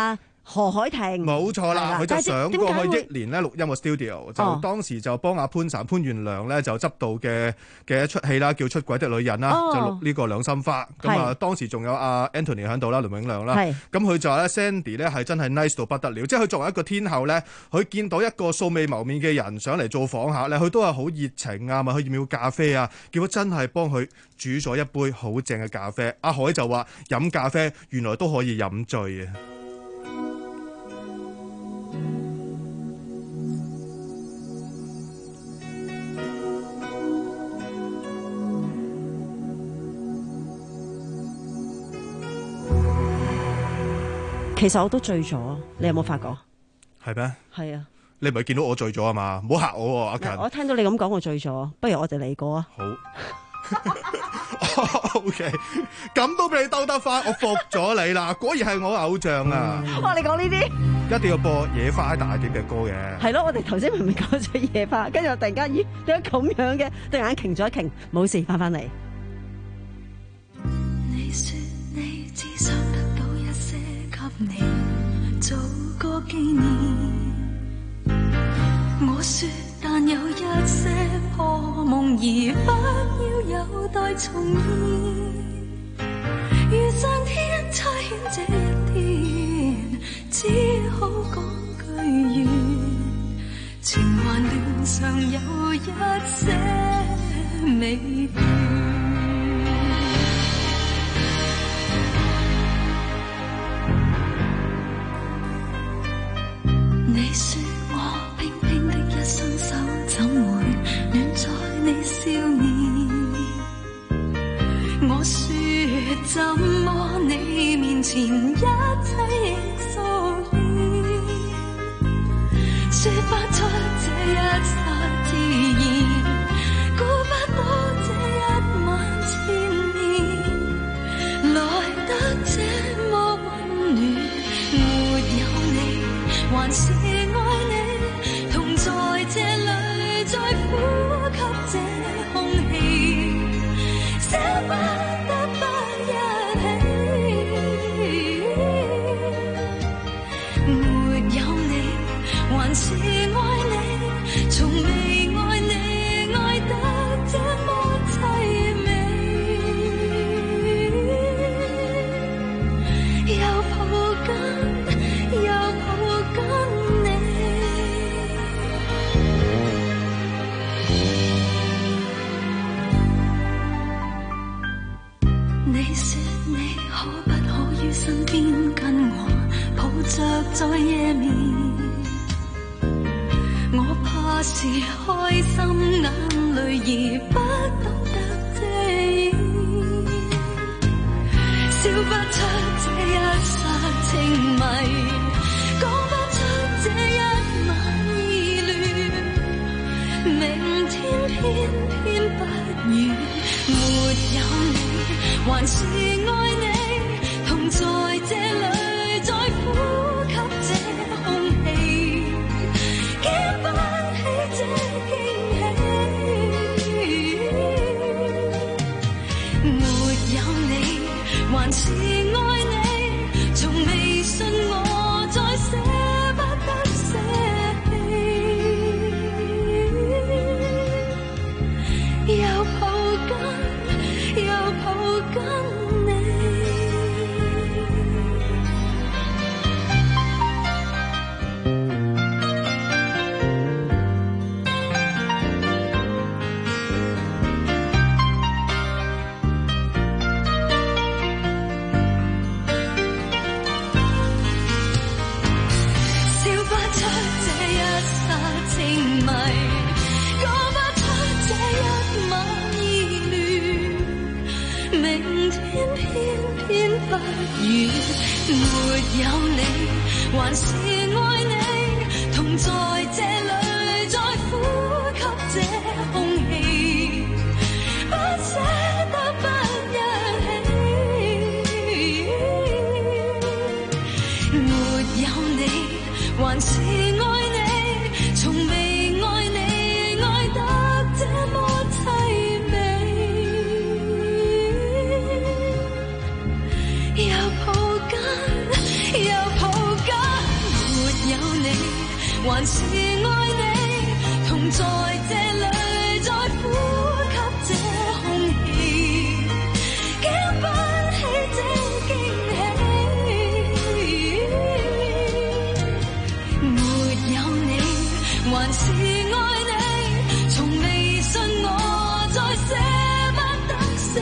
何海婷， 冇錯啦，佢就上過去憶蓮咧錄音個 studio，就哦當時就幫阿潘神潘元良咧就執導嘅嘅一出戲啦，叫《出軌的女人》啦， 哦就錄呢個兩心花。咁啊，當時仲有阿 Anthony 喺度啦，倫永亮啦。 係咁佢就話咧 Sandy 咧係真係 nice 到不得了，即係佢作為一個天后咧，佢見到一個素未謀面嘅人上嚟做訪客咧，佢都係好熱情啊，問佢要唔要咖啡啊，結果真係幫佢煮咗一杯好正嘅咖啡。阿海就話飲咖啡原來都可以飲醉啊！ 其實我都醉咗，你有冇發覺？ 係咩？ 係啊， 你唔係見到我醉咗啊嘛？唔好嚇我喎，阿勤。 我聽到你咁講，我醉咗，不如我哋嚟過啊！ 好。O K， 咁都俾你兜得翻，我服咗你啦！果然係我偶像啊！ 哇，你講呢啲， 一定要播野花大碟嘅歌嘅。 係咯，我哋頭先明明講咗野花，跟住我突然間咦點解咁樣嘅？突然間停咗一停，冇事，翻返嚟。 你說你只想得到一些給你做個紀念，我說但有一些破夢而不要有待重現，如上天差遣這一天，只好講句願，情還亂常有一些美妙。你說我冰冰的一雙手怎會暖在你笑面？我說怎麼你面前一切亦素然，說不出這一剎自然，估不到這一晚千年來得這麼溫暖，沒有你還是愛你，同在這裏再呼吸這空氣，捨不得不一起，沒有你還是愛你，從未愛你愛得這麼淒美，又抱緊又抱緊你。你說你可不可於身邊跟我抱着在夜眠，我怕是開心眼淚而不懂得遮掩，笑不出這一剎情迷，講不出這一晚意亂，明天偏偏不遠，沒有你還是愛你，同在這裏再呼吸這空氣，經不起這驚喜，沒有你還是愛你，從未信我再捨不得捨棄，又抱緊又抱緊。沒有你還是愛你，同在這裏再呼吸這空氣，不捨得不一起，沒有你還是愛你，從未愛你愛得這麼淒美，又抱緊又抱緊。 還是愛你，同在這裏再呼吸這空氣，經不起這驚喜。沒有你，還是愛你，從未信我再捨不得捨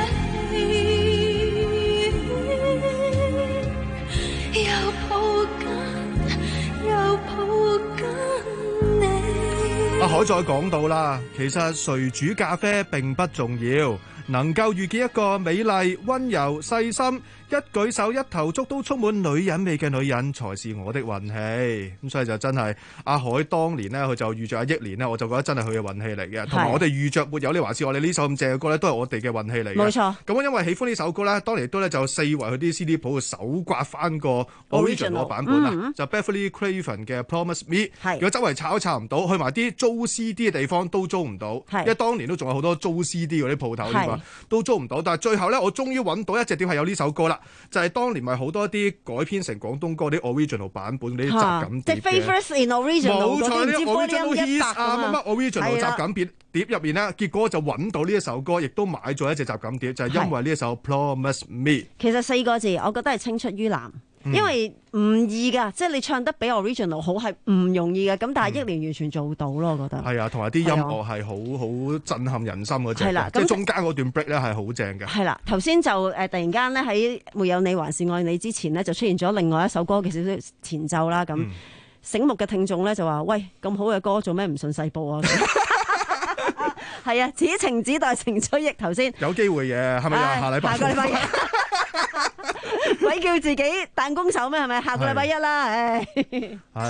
棄，又抱緊又抱緊你。 阿海再講到啦，其實誰煮咖啡並不重要，能夠遇見一個美麗、溫柔、細心、一舉手一投足都充滿女人味嘅女人，才是我的運氣。咁所以就真係阿海當年呢，佢就遇着阿憶蓮呢，我就覺得真係佢嘅運氣嚟嘅。同埋我哋遇着沒有你還是我哋呢首咁正嘅歌呢，都係我哋嘅運氣嚟嘅。 冇錯。 咁因為喜歡呢首歌呢，當年亦都咧就四圍去啲 C D 鋪手刮翻個 original 版本啊，嗯、就 Beverly Craven 嘅 Promise Me。如果周圍炒都炒唔到，去埋啲租 C D 嘅地方都租唔到，因為當年都仲有好多租 C D 嗰啲鋪頭㗎嘛，都租唔到。但係最後咧，我終於揾到一隻碟係有呢首歌啦，就係、是、當年咪好多啲改編成廣東歌啲 original 版本啲雜錦碟嘅。 即係 Favorites in Original 冇錯，啲 original hits 啊，乜乜 original 雜錦碟碟入邊咧，結果就揾到呢一首歌，亦都買咗一隻雜錦碟，就係、是、因為呢一首 Promise Me。 其實四個字，我覺得係青出於藍。因為唔易㗎，即係你唱得比 original 好係唔容易嘅，咁但係憶蓮完全做到咯，我覺得。係啊， 同埋啲音樂係好好震撼人心嗰隻，即係中間嗰段 break 咧係好正嘅。係啦，頭先就誒、呃、突然間咧喺沒有你還是愛你之前咧就出現咗另外一首歌嘅少少前奏啦，咁、嗯、醒目嘅聽眾咧就話：喂，咁好嘅歌做咩唔順勢播啊？係啊，此情只待成追憶。頭先有機會嘅，係咪啊？下禮拜。下個禮拜。 鬼叫自己彈弓手咩？係咪？下個禮拜一啦，唉。 係。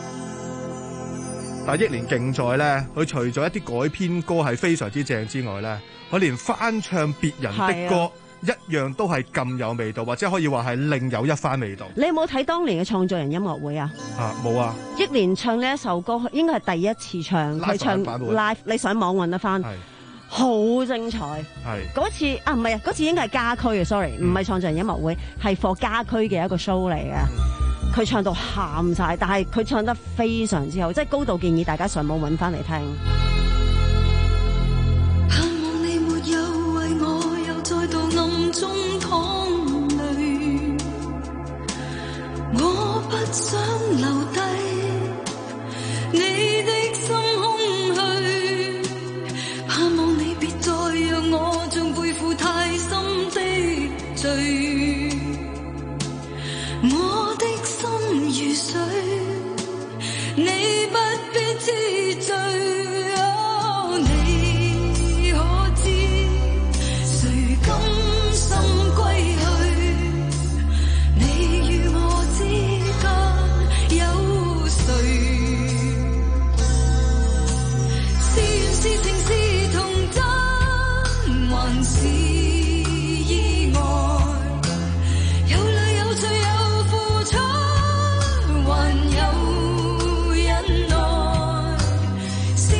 但係憶蓮勁在咧，佢除咗一啲改編歌係非常之正之外咧，佢連翻唱別人的歌一樣都係咁有味道，或者可以話係另有一番味道。你有冇睇當年嘅創作人音樂會啊？啊，冇啊。憶蓮唱呢一首歌應該係第一次唱，佢唱 live， 你上網揾得翻。好精彩，係嗰次啊，唔係啊，嗰次應該係家駒嘅 sorry， 唔係創作人音樂會，係 for 家駒嘅一個 show 嚟嘅。佢唱到喊晒，但係佢唱得非常之好，即係高度建議大家上網揾翻嚟聽。 盼望你沒有為我又再度暗中淌淚，我不想留低你的心空虛，盼望你別再讓我像背負太深的罪，我的心如水，你不必知罪。哦，你可知誰甘心歸去？你與我之間有誰？是緣是情是童真，還是意外？有淚有罪有付出，還有忍耐。是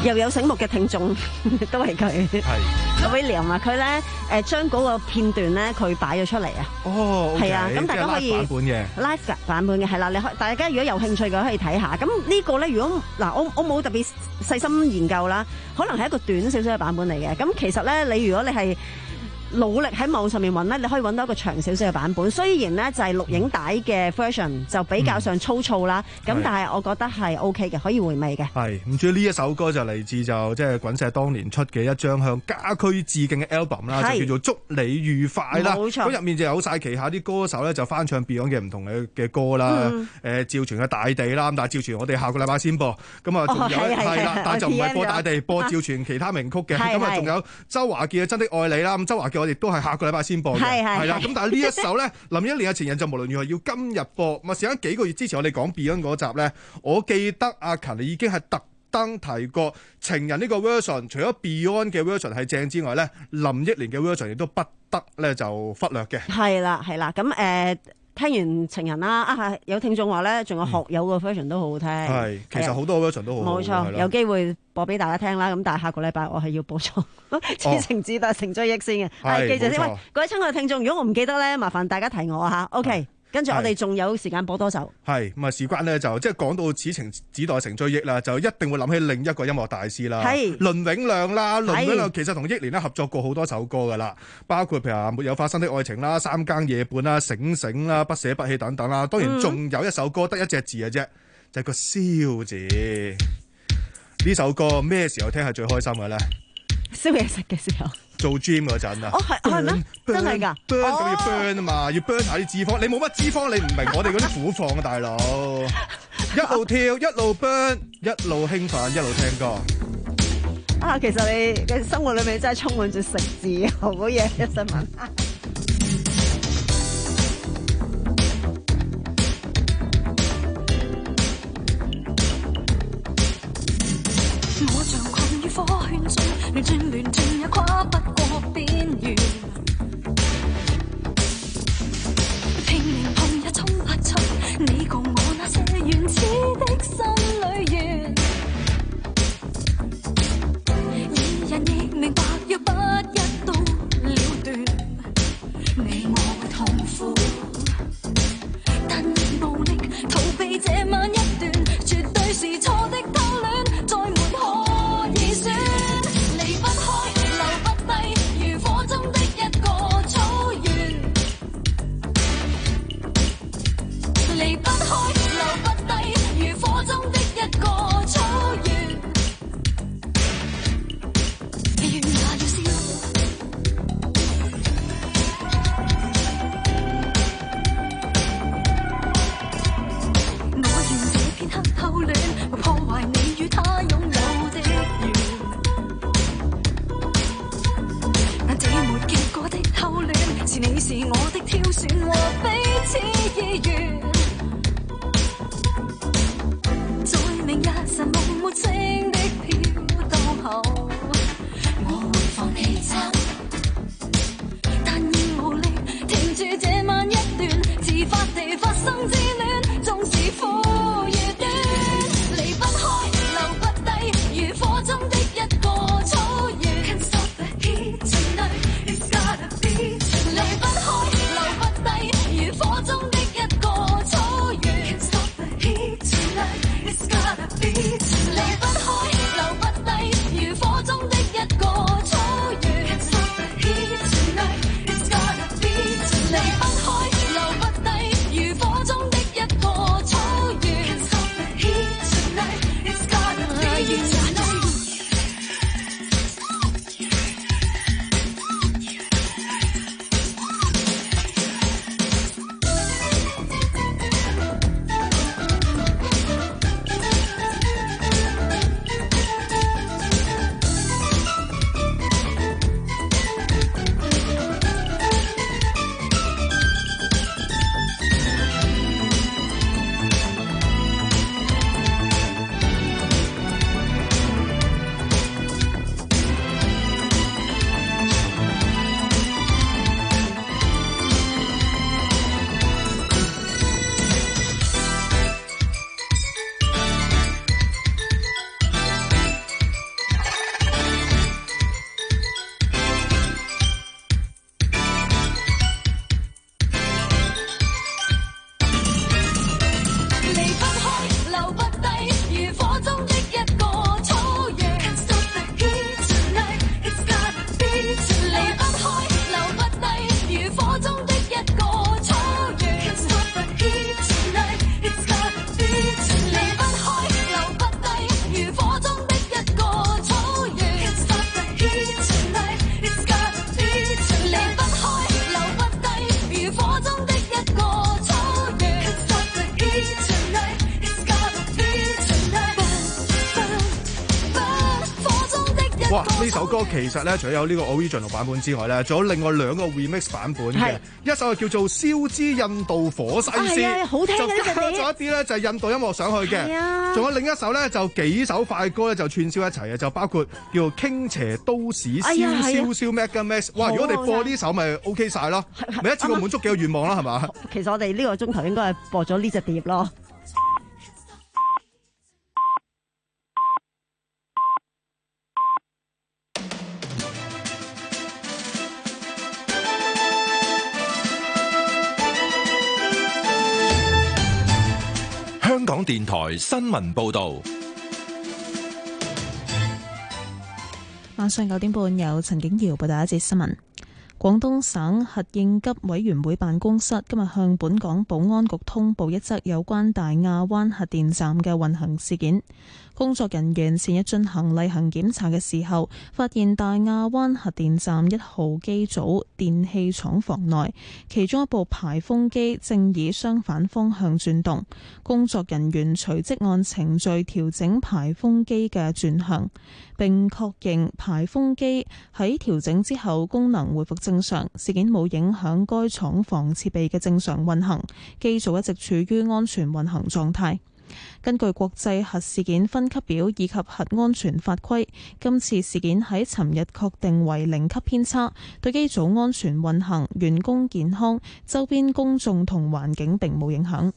又有醒目嘅聽眾，都係佢。 係 William 啊，佢咧誒將嗰個片段咧佢擺咗出嚟啊。 哦， 係啊，咁大家可以 live 版本嘅 live 版本嘅係啦，你可大家如果有興趣嘅可以睇下。咁呢個咧，如果嗱我我冇特別細心研究啦，可能係一個短少少嘅版本嚟嘅。咁其實咧，你如果你係努力喺網上面揾咧，你可以揾到一個長少少嘅版本。雖然咧就係錄影帶嘅 version 就比較上粗糙啦，咁、嗯、但係我覺得係 OK 嘅，可以回味嘅。 係唔知呢一首歌就嚟自就即係滾石當年出嘅一張向家駒致敬嘅 album 啦，就叫做祝你愉快啦。冇錯，咁入面就有晒旗下啲歌手咧就翻唱 Beyond 嘅唔同嘅嘅歌啦。誒、嗯呃、趙傳嘅大地啦，咁但係趙傳我哋下個禮拜先播，咁啊仲有係啦，但係就唔係播大地，播趙傳其他名曲嘅。咁啊仲有周華健嘅真的愛你啦，咁周華健我哋都係下個禮拜先播嘅，係啦。咁但係呢一首咧，林憶蓮嘅情人就無論如何要今日播。咁啊，時間幾個月之前我哋講 Beyond 嗰集咧，我記得阿勤你已經係特登提過情人呢個 version， 除咗 Beyond 嘅 version 係正之外咧，林憶蓮嘅 version 亦都不得咧就忽略嘅。係啦，係啦。咁誒、呃，聽完情人啦，啊有聽眾話咧，仲有學友個 version 都好好聽。係、嗯，其實好多 version 都好好。冇錯，有機會播俾大家聽啦。咁但係下個禮拜我係要播咗《此情只待成追憶》先嘅。係，記住先。喂，各位親愛嘅聽眾，如果我唔記得咧，麻煩大家提我吓。OK。跟住我哋仲有時間播多首，係咁啊！事關呢，就即係講到此情只待成追憶啦，就一定會諗起另一個音樂大師啦，係倫永亮啦。倫永亮其實同憶蓮咧合作過好多首歌噶啦，包括譬如話沒有發生的愛情啦、三更夜半啦、醒醒啦、不捨不棄等等啦。當然仲有一首歌得一隻字嘅啫，就係個燒字。呢首歌咩時候聽係最開心嘅咧？燒嘢食嘅時候。做 gym 嗰陣啊，哦係係咩？真係㗎 burn 咁要 burn 啊嘛，要 burn 下啲脂肪。你冇乜脂肪，你唔明我哋嗰啲苦況啊，大佬。一路跳，一路 burn， 一路興奮，一路聽歌。啊，其實你嘅生活裏面真係充滿住食字，好嘢一新聞。 我像困於火圈中，亂轉亂轉也跨不過邊緣，拼命碰也衝不出你共我那些原始的心裏緣。二人亦明白，若不一刀了斷，你我痛苦，但亦無力逃避這晚一段，絕對是錯的偷戀，再沒可以選。離不開，留不低，如火中的一個草原。離不開，留不低，如火中的一個草原。願也要燒。我願這片刻偷戀，會破壞你與他擁有的緣。但這沒結果的偷戀，是你是我的挑選和彼此意願。在明日神夢沒聲的飄到後，我會放棄走，但已無力停住這晚一段自發地發生之戀，縱是苦與短。離不開，留不低，如火中的一個草原。Can't stop the heat tonight, it's gotta be tonight. 離不開，留不低，如火中的一個草原。Can't stop the heat tonight, it's gotta be tonight. 離不開，留不低，如火中的一個草原。Can't stop the heat tonight, it's gotta be tonight. 離不開，留不低，如火中的一個草原。Can't stop the heat tonight, it's gotta be tonight. 《 哇！呢首歌其實咧，除咗有呢個 original 版本之外咧，仲有另外兩個 remix 版本嘅，一首係叫做《燒之印度火西斯》， 啊、好聽嘅呢隻碟， 就加咗一啲咧就係印度音樂上去嘅，仲有另一首咧就幾首快歌咧就串燒一齊嘅，就包括叫做《傾斜都市燒燒燒 Mega Max》。哇！如果我哋播呢首咪 OK 晒咯，咪一次過滿足幾個願望啦，係嘛？ 其實我哋呢個鐘頭應該係播咗呢隻碟咯。 香港電台新聞報道， 晚上九點半有陳景瑤報道一節新聞。廣東省核應急委員會辦公室今日向本港保安局通報一則有關大亞灣核電站嘅運行事件。工作人員前日進行例行檢查嘅時候，發現大亞灣核電站一號機組電氣廠房內，其中一部排風機正以相反方向轉動。工作人員隨即按程序調整排風機嘅轉向，並確認排風機喺調整之後功能恢復正常，事件冇影響該廠房設備嘅正常運行，機組一直處於安全運行狀態。根據國際核事件分級表以及核安全法規，今次事件喺尋日確定為零級偏差，對機組安全運行、員工健康、周邊公眾同環境並冇影響。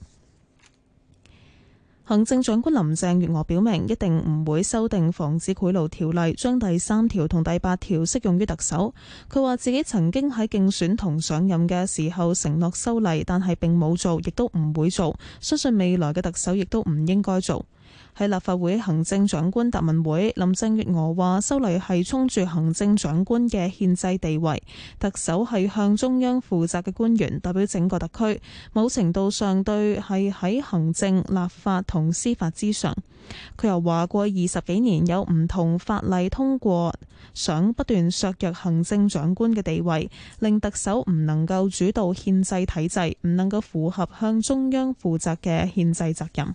行政長官林鄭月娥表明，一定唔會修訂防止賄賂條例，將第三條同第八條適用於特首。佢話自己曾經喺競選同上任嘅時候承諾修例，但係並冇做，亦都唔會做。相信未來嘅特首亦都唔應該做。喺立法會行政長官答問會，林鄭月娥話修例係衝住行政長官嘅憲制地位，特首係向中央負責嘅官員，代表整個特區，某程度上對係喺行政、立法同司法之上。佢又話過二十幾年有唔同法例通過，想不斷削弱行政長官嘅地位，令特首唔能夠主導憲制體制，唔能夠符合向中央負責嘅憲制責任。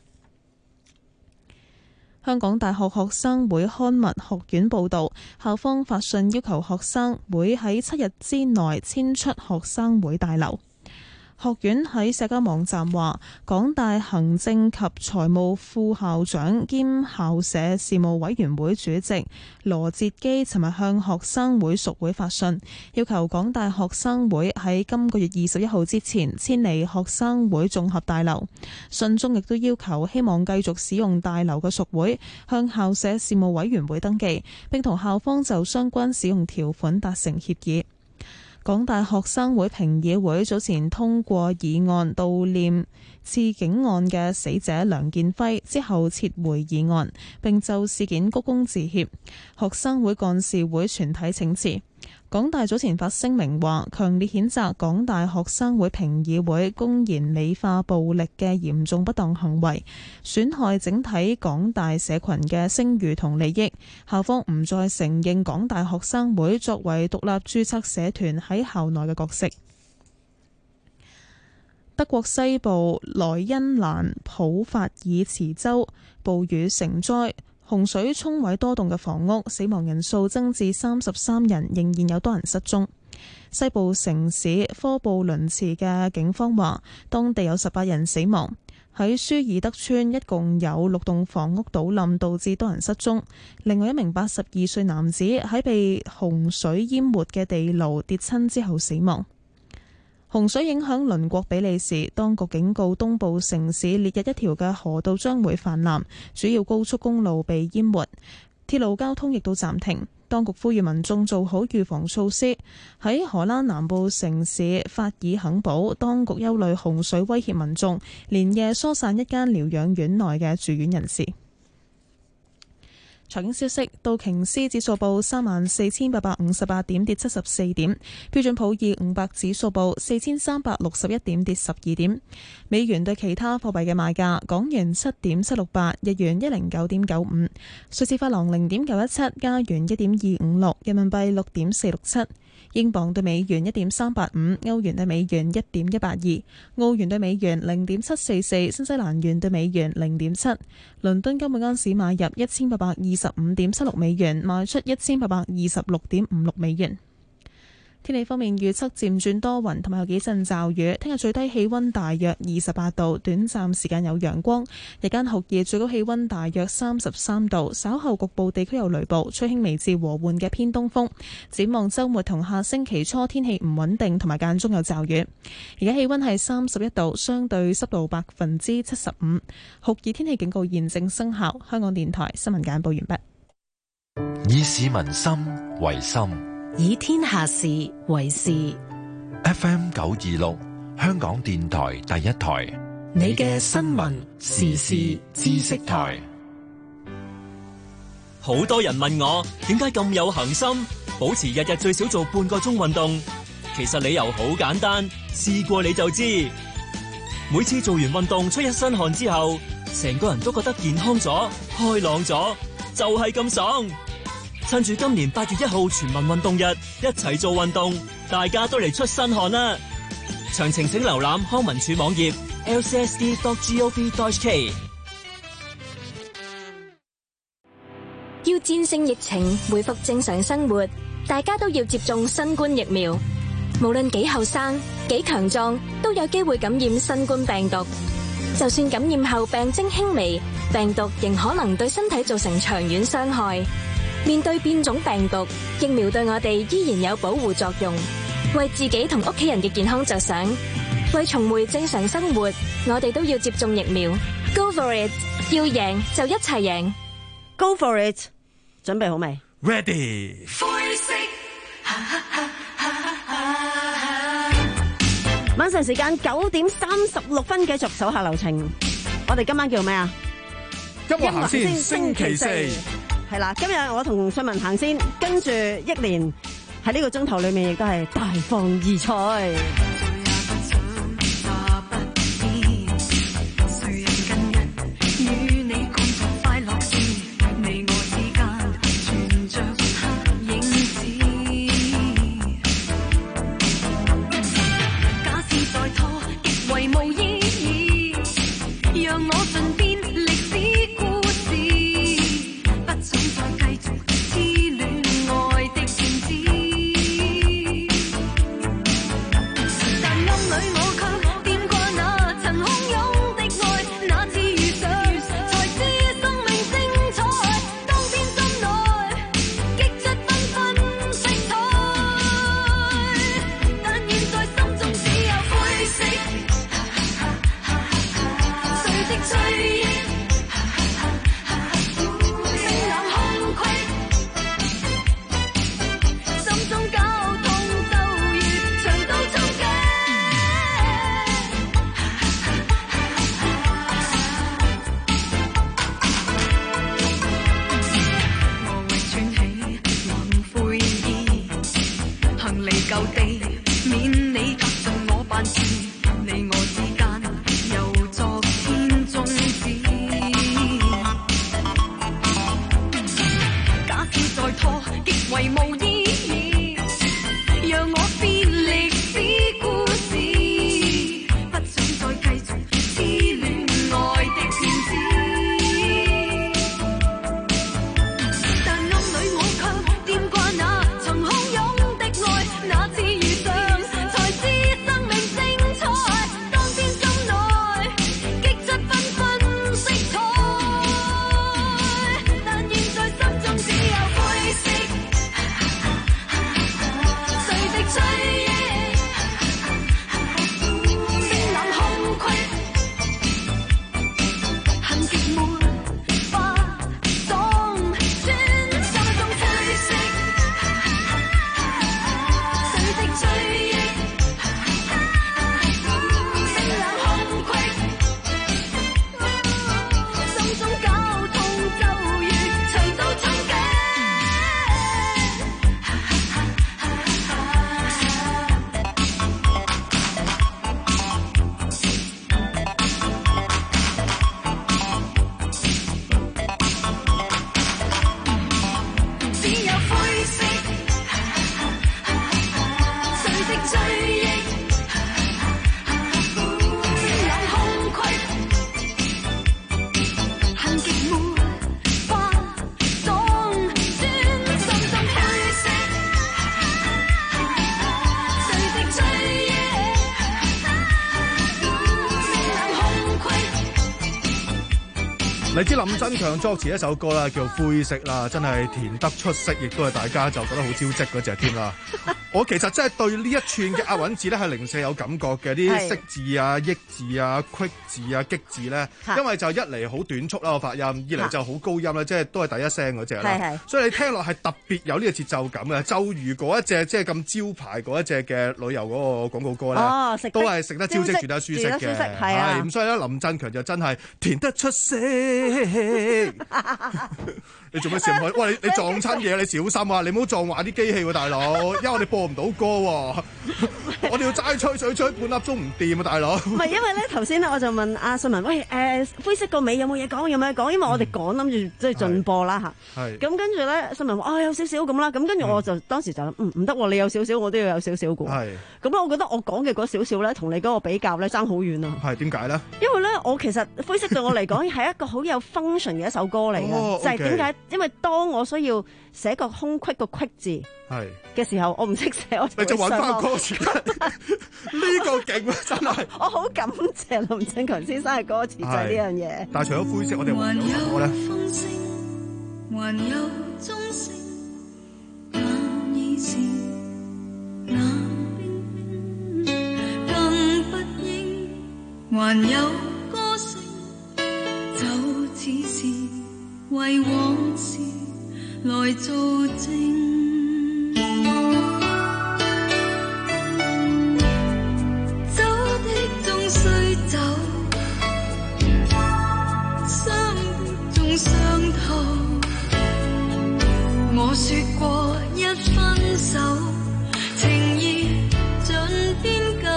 香港大學學生會刊物學院報導，校方發信要求學生會喺七日之內遷出學生會大樓。學院喺社交網站話，港大行政及財務副校長兼校舍事務委員會主席羅哲基尋日向學生會屬會發信，要求港大學生會喺今個月二十一號之前遷離學生會綜合大樓。信中亦都要求希望繼續使用大樓嘅屬會向校舍事務委員會登記，並同校方就相關使用條款達成協議。港大學生會評議會早前通過議案悼念刺警案嘅死者梁建輝，之後撤回議案，並就事件鞠躬致歉。學生會幹事會全體請辭。港大早前發聲明話，強烈譴責港大學生會評議會公然美化暴力嘅嚴重不當行為，損害整體港大社群嘅聲譽同利益。校方唔再承認港大學生會作為獨立註冊社團喺校內嘅角色。德國西部萊茵蘭普法爾茨州暴雨成災，洪水沖毀多棟嘅房屋，死亡人數增至三十三人，仍然有多人失蹤。西部城市科布倫茨嘅警方話，當地有十八人死亡。喺舒爾德村，一共有六棟房屋倒冧，導致多人失蹤。另外一名八十二歲男子喺被洪水淹沒嘅地牢跌親之後死亡。洪水影響鄰國比利時，當局警告東部城市烈日一條嘅河道將會泛濫，主要高速公路被淹沒，鐵路交通亦都暫停。當局呼籲民眾做好預防措施。喺荷蘭南部城市法爾肯堡，當局憂慮洪水威脅民眾，連夜疏散一間療養院內嘅住院人士。財經消息，道瓊斯指數報三萬四千八百五十八點，跌七十四點；標準普爾五百指數報四千三百六十一點，跌十二點。美元對其他貨幣嘅賣價：港元七點七六八，日元一零九點九五，瑞士法郎零點九一七，加元一點二五六，人民幣六點四六七， 英鎊對美元一點三八五，歐元對美元一點一八二，澳元對美元零點七四四，新西蘭元對美元零點七。倫敦金每盎司買入一千八百二十五點七六美元，賣出一千八百二十六點五六美元。天氣方面預測漸轉多雲，同埋有幾陣驟雨。聽日最低氣溫大約二十八度，短暫時間有陽光，日間酷熱，最高氣溫大約三十三度。稍後局部地區有雷暴，吹輕微至和緩嘅偏東風。展望週末同下星期初天氣唔穩定，同埋間中有驟雨。而家氣溫係三十一度，相對濕度百分之七十五，酷熱天氣警告現正生效。香港電台新聞簡報完畢。 以市民心為心， 以天下事為事。 F M 九二六，香港電台第一台， 你嘅新聞時事知識台。 好多人問我點解咁有恒心，保持日日最少做半個鐘運動。其實理由好簡單，試過你就知。每次做完運動出一身汗之後，成個人都覺得健康咗、開朗咗，就係咁爽。趁住今年八月一號全民運動日，一齊做運動，大家都嚟出身汗啦！詳情請瀏覽康文署網頁 l c s d dot gov dot h k。 要戰勝疫情，恢復正常生活，大家都要接種新冠疫苗。無論幾後生、幾強壯，都有機會感染新冠病毒。就算感染後病徵輕微，病毒仍可能對身體造成長遠傷害。面對變種病毒，疫苗對我哋依然有保護作用。為自己同屋企人嘅健康着想，為重回正常生活，我哋都要接種疫苗。Go for it！ 要贏就一齊贏。 Go for it！ 準備好未 ？Ready！ 晚上時間九點三十六分，繼續手下留情。我哋今晚叫咩啊？ 音樂行先，星期四。 係啦，今日我同信文行先，跟住憶蓮喺呢個鐘頭裏面亦都係大放異彩。 嚟自林振強作詞一首歌啦，叫《灰色》啦，真係填得出色，亦都係大家就覺得好招積嗰隻添啦。我其實真係對呢一串嘅押韻字咧係零舍有感覺嘅，啲識字啊、益字啊、隙字啊、激字咧，因為就一嚟好短促啦個發音，二嚟就好高音啦，即係都係第一聲嗰隻啦。所以你聽落係特別有呢個節奏感嘅，就如嗰一隻即係咁招牌嗰一隻嘅旅遊嗰個廣告歌咧，哦、都係食得招積、住得舒適嘅。係咁，所以咧林振強就真係填得出色。你做咩笑開？喂，你你撞親嘢，你小心啊！你唔好撞壞啲機器喎，大佬，因為我哋播唔到歌喎。我哋要齋吹水吹半粒鐘唔掂啊，大佬。唔係，因為咧頭先咧我就問阿信文，喂誒、呃、灰色個尾有冇嘢講？有冇嘢講？因為我哋趕諗住即係進播啦嚇。係。咁跟住咧，信文話啊、哦、有少少咁啦。咁跟住我就、嗯、當時就諗，嗯唔得喎，你有少少，我都要有少少嘅。係。咁我覺得我講嘅嗰少少咧，同你嗰個比較咧爭好遠啊。係點解咧？因為咧，我其實灰色對我嚟講係一個好有 function 嘅一首歌嚟嘅，哦 okay、就係點解？因為當我需要寫個空隙個隙字係嘅時候，我唔識寫，我你就揾翻歌詞。呢個勁啊，真係！我好感謝林振強先生嘅歌詞就係呢樣嘢。但係除咗灰色，我哋還有什麼咧？還有鐘聲，但已是冷冰冰，更不應還有歌聲，就似是為往事來做證。走的終須走，傷的終傷透。我說過一分手，情意盡變舊。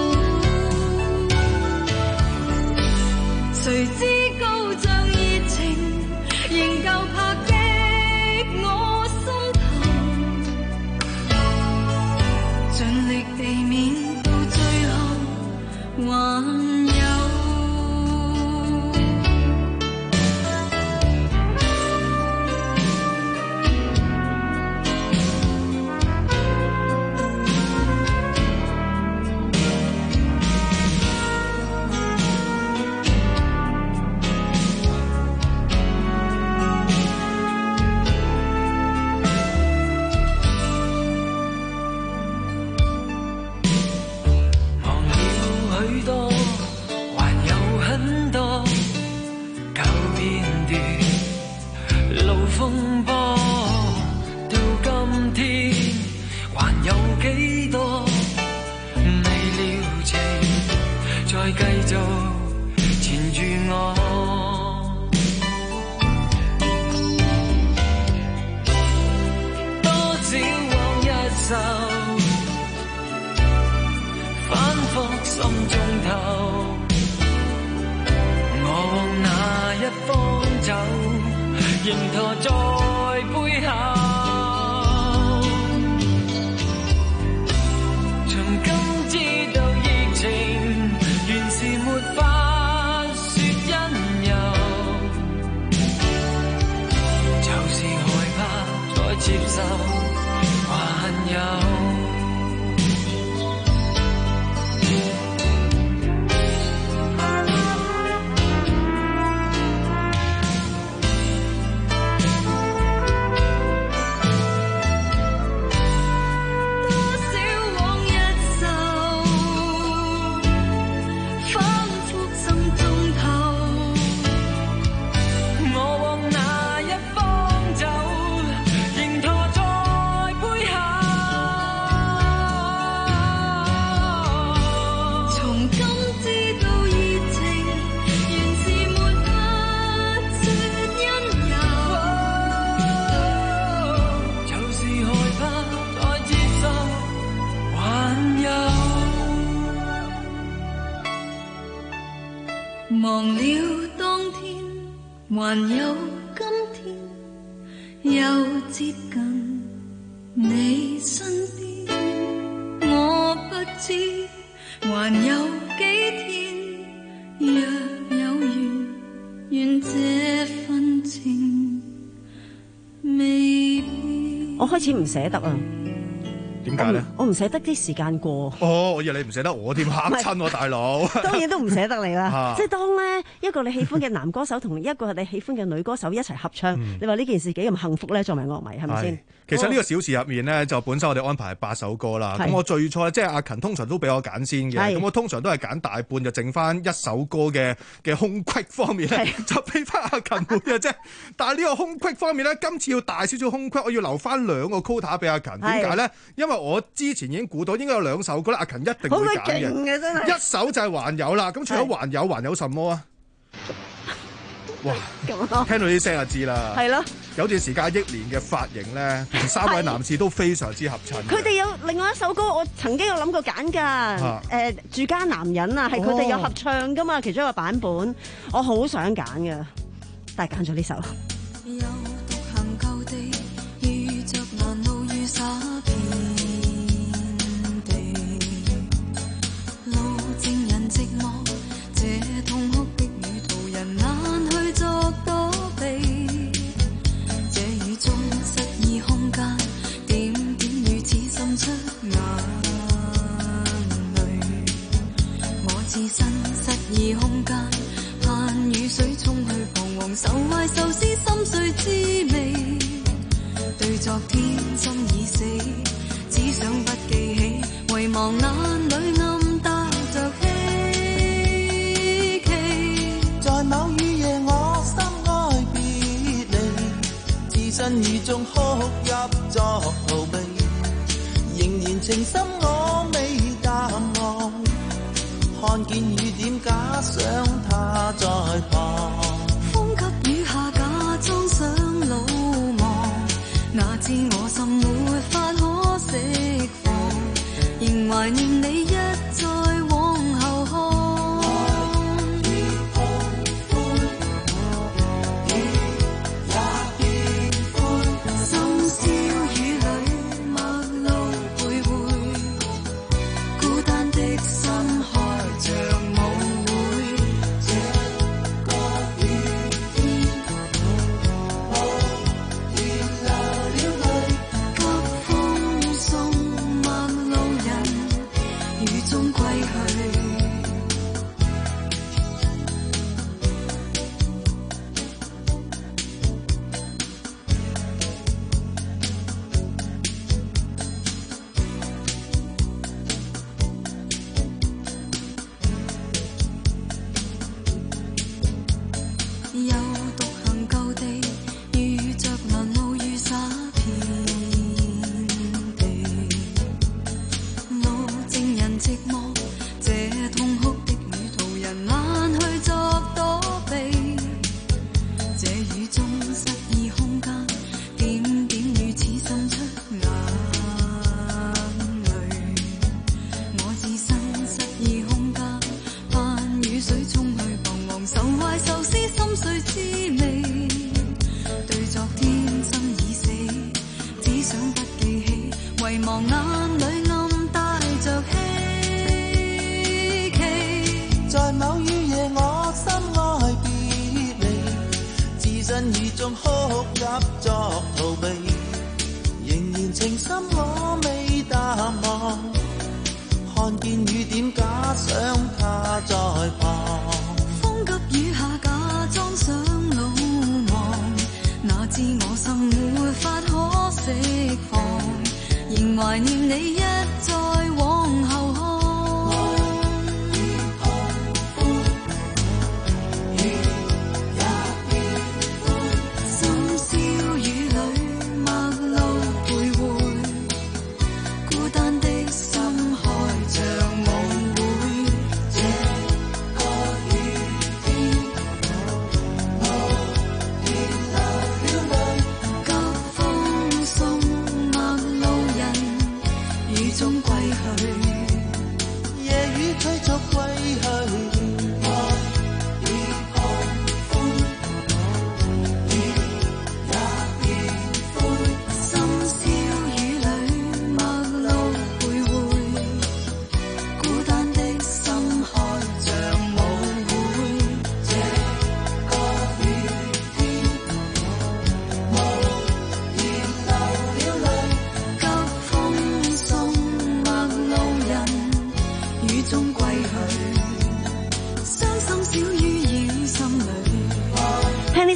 誰知高漲熱情仍舊拍擊我心頭，盡力避免到最後還有。 忘了當天，還有今天，又接近你身邊。我不知還有幾天，若有緣，願這份情未變。 我開始唔捨得啊！ 點解咧？ 我唔捨得啲時間過。 哦，我以為你唔捨得我添，嚇親我大佬。 當然都唔捨得你啦。 啊、 即係當咧一個你喜歡嘅男歌手同一個你喜歡嘅女歌手一齊合唱，嗯、你話呢件事幾咁幸福咧？作為樂迷係咪先？ 其實呢個小時入面咧，就本身我哋安排係八首歌啦。咁我最初即係阿勤通常都俾我揀先嘅。咁我通常都係揀大半，就剩翻一首歌嘅嘅空隙方面咧，就俾翻阿勤嘅啫。但係呢個空隙方面咧，今次要大少少空隙，我要留翻兩個 quota 俾阿勤。點解咧？因為我之前已經估到應該有兩首歌咧，阿勤一定會揀嘅。好勁嘅真係。一首就係還有啦。咁除咗還有，還有什麼啊？哇！聽到啲聲就知啦。係咯。有段時間憶蓮嘅髮型咧，同三位男士都非常之合襯。 佢哋有另外一首歌，我曾經有諗過揀㗎。誒、啊呃，住家男人啊，係佢哋有合唱㗎嘛，哦、其中一個版本，我好想揀㗎，但係揀咗呢首。有獨行舊地，遇着難路遇灑遍地，路正人寂寞，這痛哭的雨途人難去作躲避。中失意空間，點點如此滲出眼淚。我置身失意空間，盼雨水沖去彷徨，愁懷愁思心碎滋味。對昨天心已死，只想不記起，遺忘眼裏暗帶着希冀。在某雨夜我心愛別離，置身雨中哭泣作逃避，仍然情深我未淡忘，看見雨點假想他在旁，風給雨下假裝想魯莽，哪知我心沒法可釋放，仍懷念你一再往後看。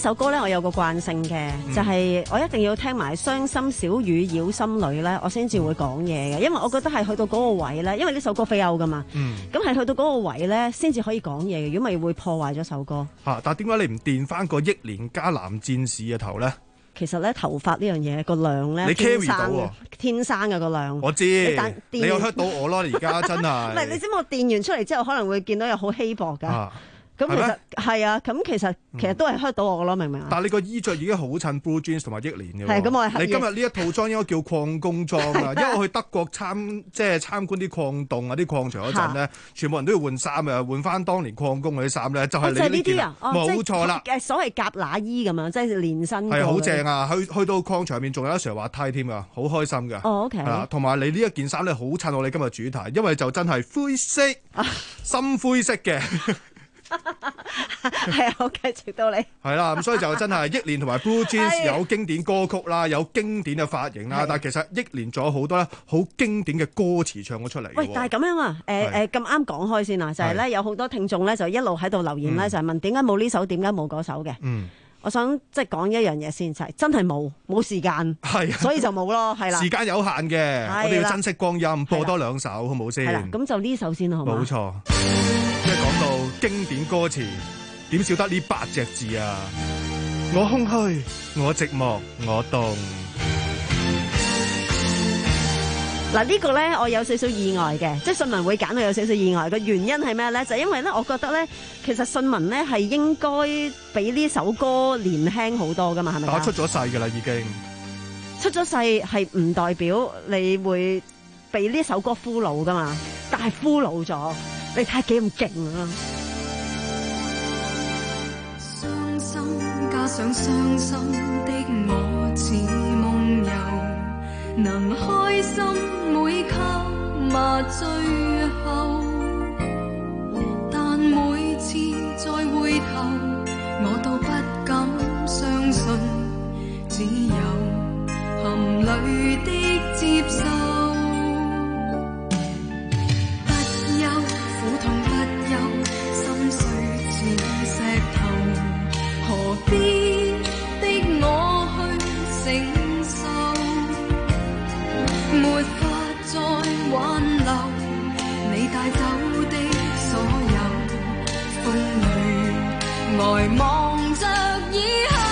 首歌咧，我有個慣性嘅， 嗯、 就係我一定要聽埋傷心小雨繞心裏咧，我先至會講嘢嘅，因為我覺得係去到嗰個位咧，因為呢首歌飛歐噶嘛，咁係、嗯、去到嗰個位咧，先至可以講嘢嘅，如果咪會破壞咗首歌。嚇、啊！但係點解你唔電翻個憶蓮加男戰士嘅頭咧？ 其實咧，頭髮呢樣嘢個量咧， 你 carry 到喎， 天生嘅個量。 我知，你，你有 hurt 到我咯，而家真係。唔係， 你知唔知我電完出嚟之後，可能會見到有好稀薄㗎。啊咁其實係啊，咁其實其實都係 hurt 到我咯，明唔明啊？ 但係你個衣着已經好襯 Blue Jeans 同埋憶蓮嘅喎。 係咁，我係你今日呢一套裝應該叫礦工裝啊，因為我去德國參即係參觀啲礦洞啊、啲礦場嗰陣咧，全部人都要換衫嘅，換翻當年礦工嗰啲衫咧，就係你呢件啊，冇錯啦。 誒，所謂夾乸衣咁樣，即係連身。 係好正啊！去去到礦場面仲有一斜滑梯添啊，好開心㗎。 哦 OK。係啦， 同埋你呢一件衫咧，好襯我哋今日主題，因為就真係灰色、深灰色嘅。 係啊，我繼續到你。 係啦，咁所以就真係憶蓮同埋 Blue Jeans 有經典歌曲啦，有經典嘅髮型啦，但係其實憶蓮仲有好多咧好經典嘅歌詞唱咗出嚟。喂， 但係咁樣啊，誒誒咁啱講開先啊，就係咧有好多聽眾咧就一路喺度留言咧，就係問點解冇呢首，點解冇嗰首嘅。嗯。我想即係講一樣嘢先，就係真係冇冇時間，係，所以就冇咯，係啦。 時間有限嘅，我哋要珍惜光陰，播多兩首好唔好先？ 係啦，咁就呢首先啦，好嘛？ 冇錯，即係講到經典歌詞，點少得呢八隻字啊？我空虛，我寂寞，我凍。 嗱呢個咧，我有少少意外嘅，即係信文會揀到有少少意外嘅原因係咩咧？就係因為咧，我覺得咧，其實信文咧係應該比呢首歌年輕好多噶嘛，係咪？ 打出咗世噶啦，已經出咗世係唔代表你會被呢首歌俘虜噶嘛，但係俘虜咗，你睇下幾咁勁啊！ 傷心加上傷心的我似夢遊。能開心每刻麻醉後，但每次再回頭，我都不敢相信，只有含淚的接受。不憂苦痛不憂，心碎似石頭，何必的我去承沒法再挽留你帶走的所有，風裏呆望着以後，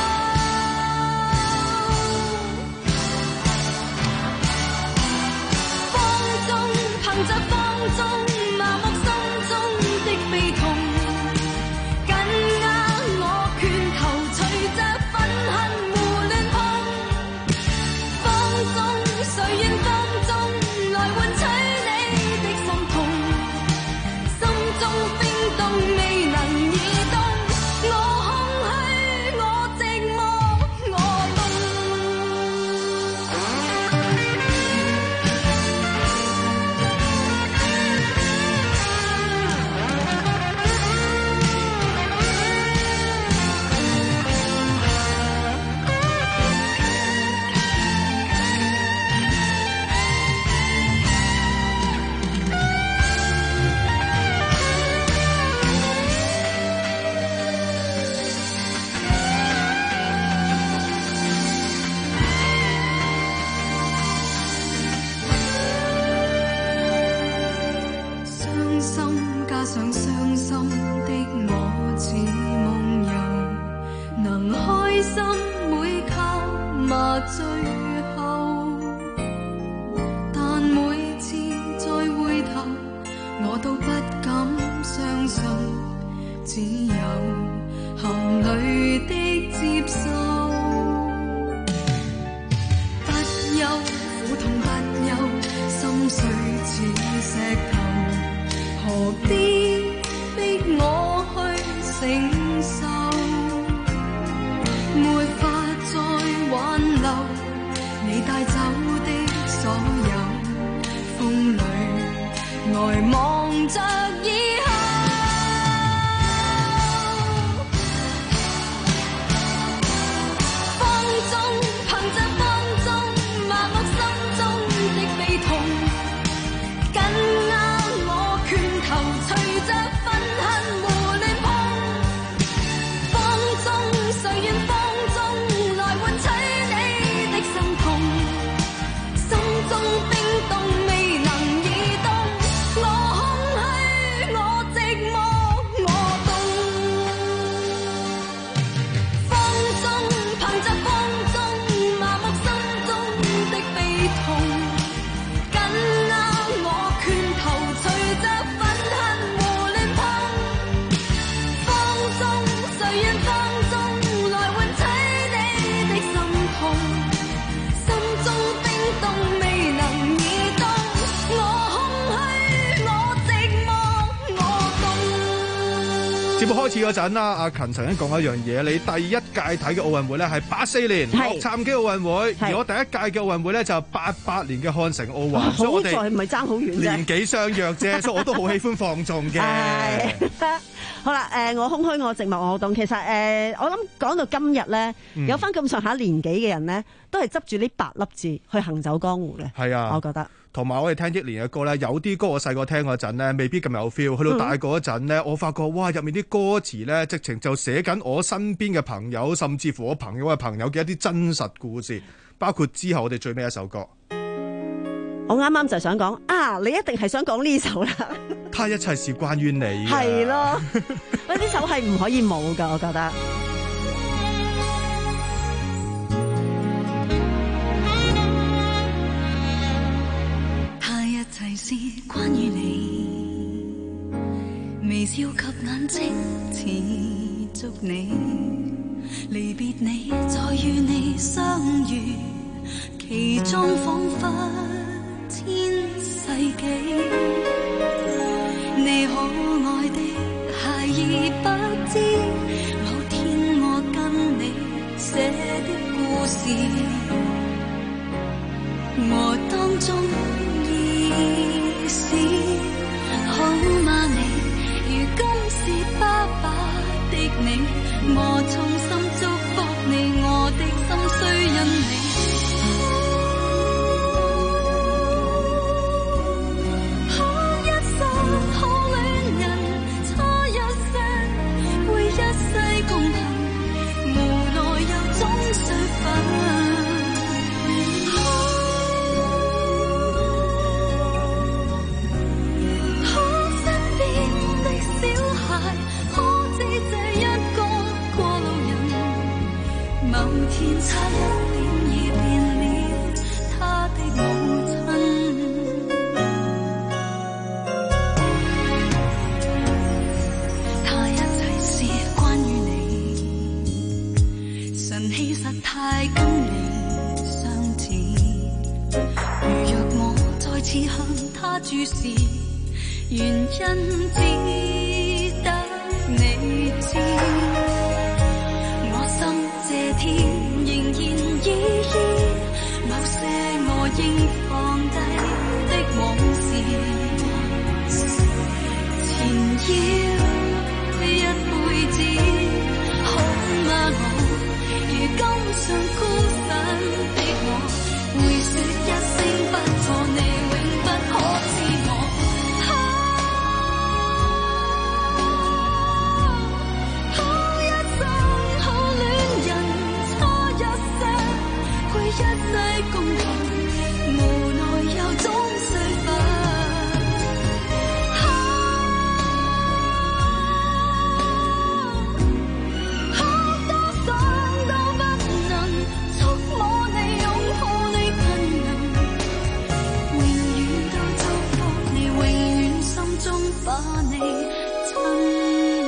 風中憑着風中麻木心中的悲痛，緊握我拳頭，隨着憤恨胡亂碰，風中誰願未能移動，我空虛，我寂寞，我最後，但每次再回頭，我都不敢相信，只有含淚的接受。不憂苦痛不憂，心碎似石頭，何必逼我去承受？沒法再挽留你帶走的所有，風裏呆望着以後，風中憑着風中麻木心中的悲痛，緊握我拳頭，隨着憤恨胡亂碰，風中誰願目開始嗰陣啦，阿勤曾經講一樣嘢，你第一屆睇嘅奧運會咧係八四年洛杉磯奧運會，而我第一屆嘅奧運會咧就八八年嘅漢城奧運，所以我哋好在唔係爭好遠啫， 年紀相若啫，所以我都好喜歡放縱嘅。 好啦，誒、呃，我空虛，我寂寞，我好凍。其實誒、呃，我諗講到今日咧， 嗯、 有翻咁上下年紀嘅人咧，都係執住呢八粒字去行走江湖嘅。 係啊， 我覺得。 同埋我哋聽憶蓮嘅歌咧，有啲歌我細個聽嗰陣咧，未必咁有 feel。去到大個嗰陣咧，嗯、我發覺哇，入面啲歌詞咧，直情就寫緊我身邊嘅朋友，甚至乎我朋友嘅朋友嘅一啲真實故事，包括之後我哋最尾一首歌。 我啱啱就想講啊，你一定係想講呢首啦。 他一切是關於你。 係咯，喂，呢首係唔可以冇噶，我覺得。 他一切是關於你，微笑及眼睛持續你，離別你再與你相遇，其中彷彿千世紀，你可愛的孩兒不知，某天我跟你寫的故事，我當中意思，好嗎你？如今是爸爸的你，我衷心祝福你，我的心雖因你。注視原因只得你知，我心這天仍然依依某些我應放低的往事，纏繞一輩子，好嗎我？如今尚孤身的我，會說一聲不錯，你永不可知我。好一生好戀人，差一些會一世共同，無奈又總碎發。好多想都不能觸摸你，擁抱你近人，永遠都祝福你，永遠心中把你親。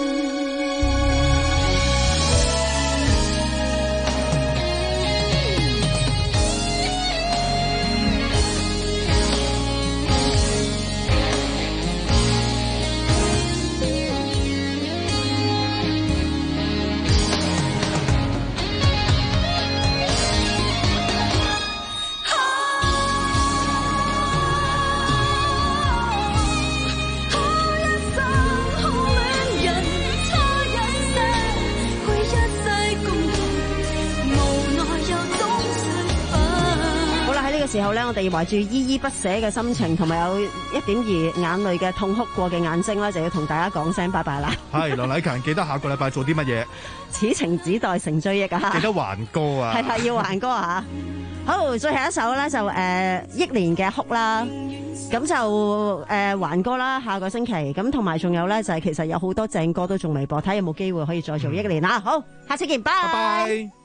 時候咧，我哋懷住依依不捨嘅心情，同埋有一點兒眼淚嘅痛哭過嘅眼睛咧，就要同大家講聲拜拜啦。 係梁禮勤，記得下個禮拜做啲乜嘢？ 此情只待成追憶啊！ 記得還歌啊！ 係係要還歌啊！好，最後一首咧就誒憶蓮嘅哭啦，咁就誒、呃、還歌啦。下個星期咁，同埋仲有咧就係、是、其實有好多正歌都仲未播，睇有冇機會可以再做憶蓮啊！好，下次見，拜拜。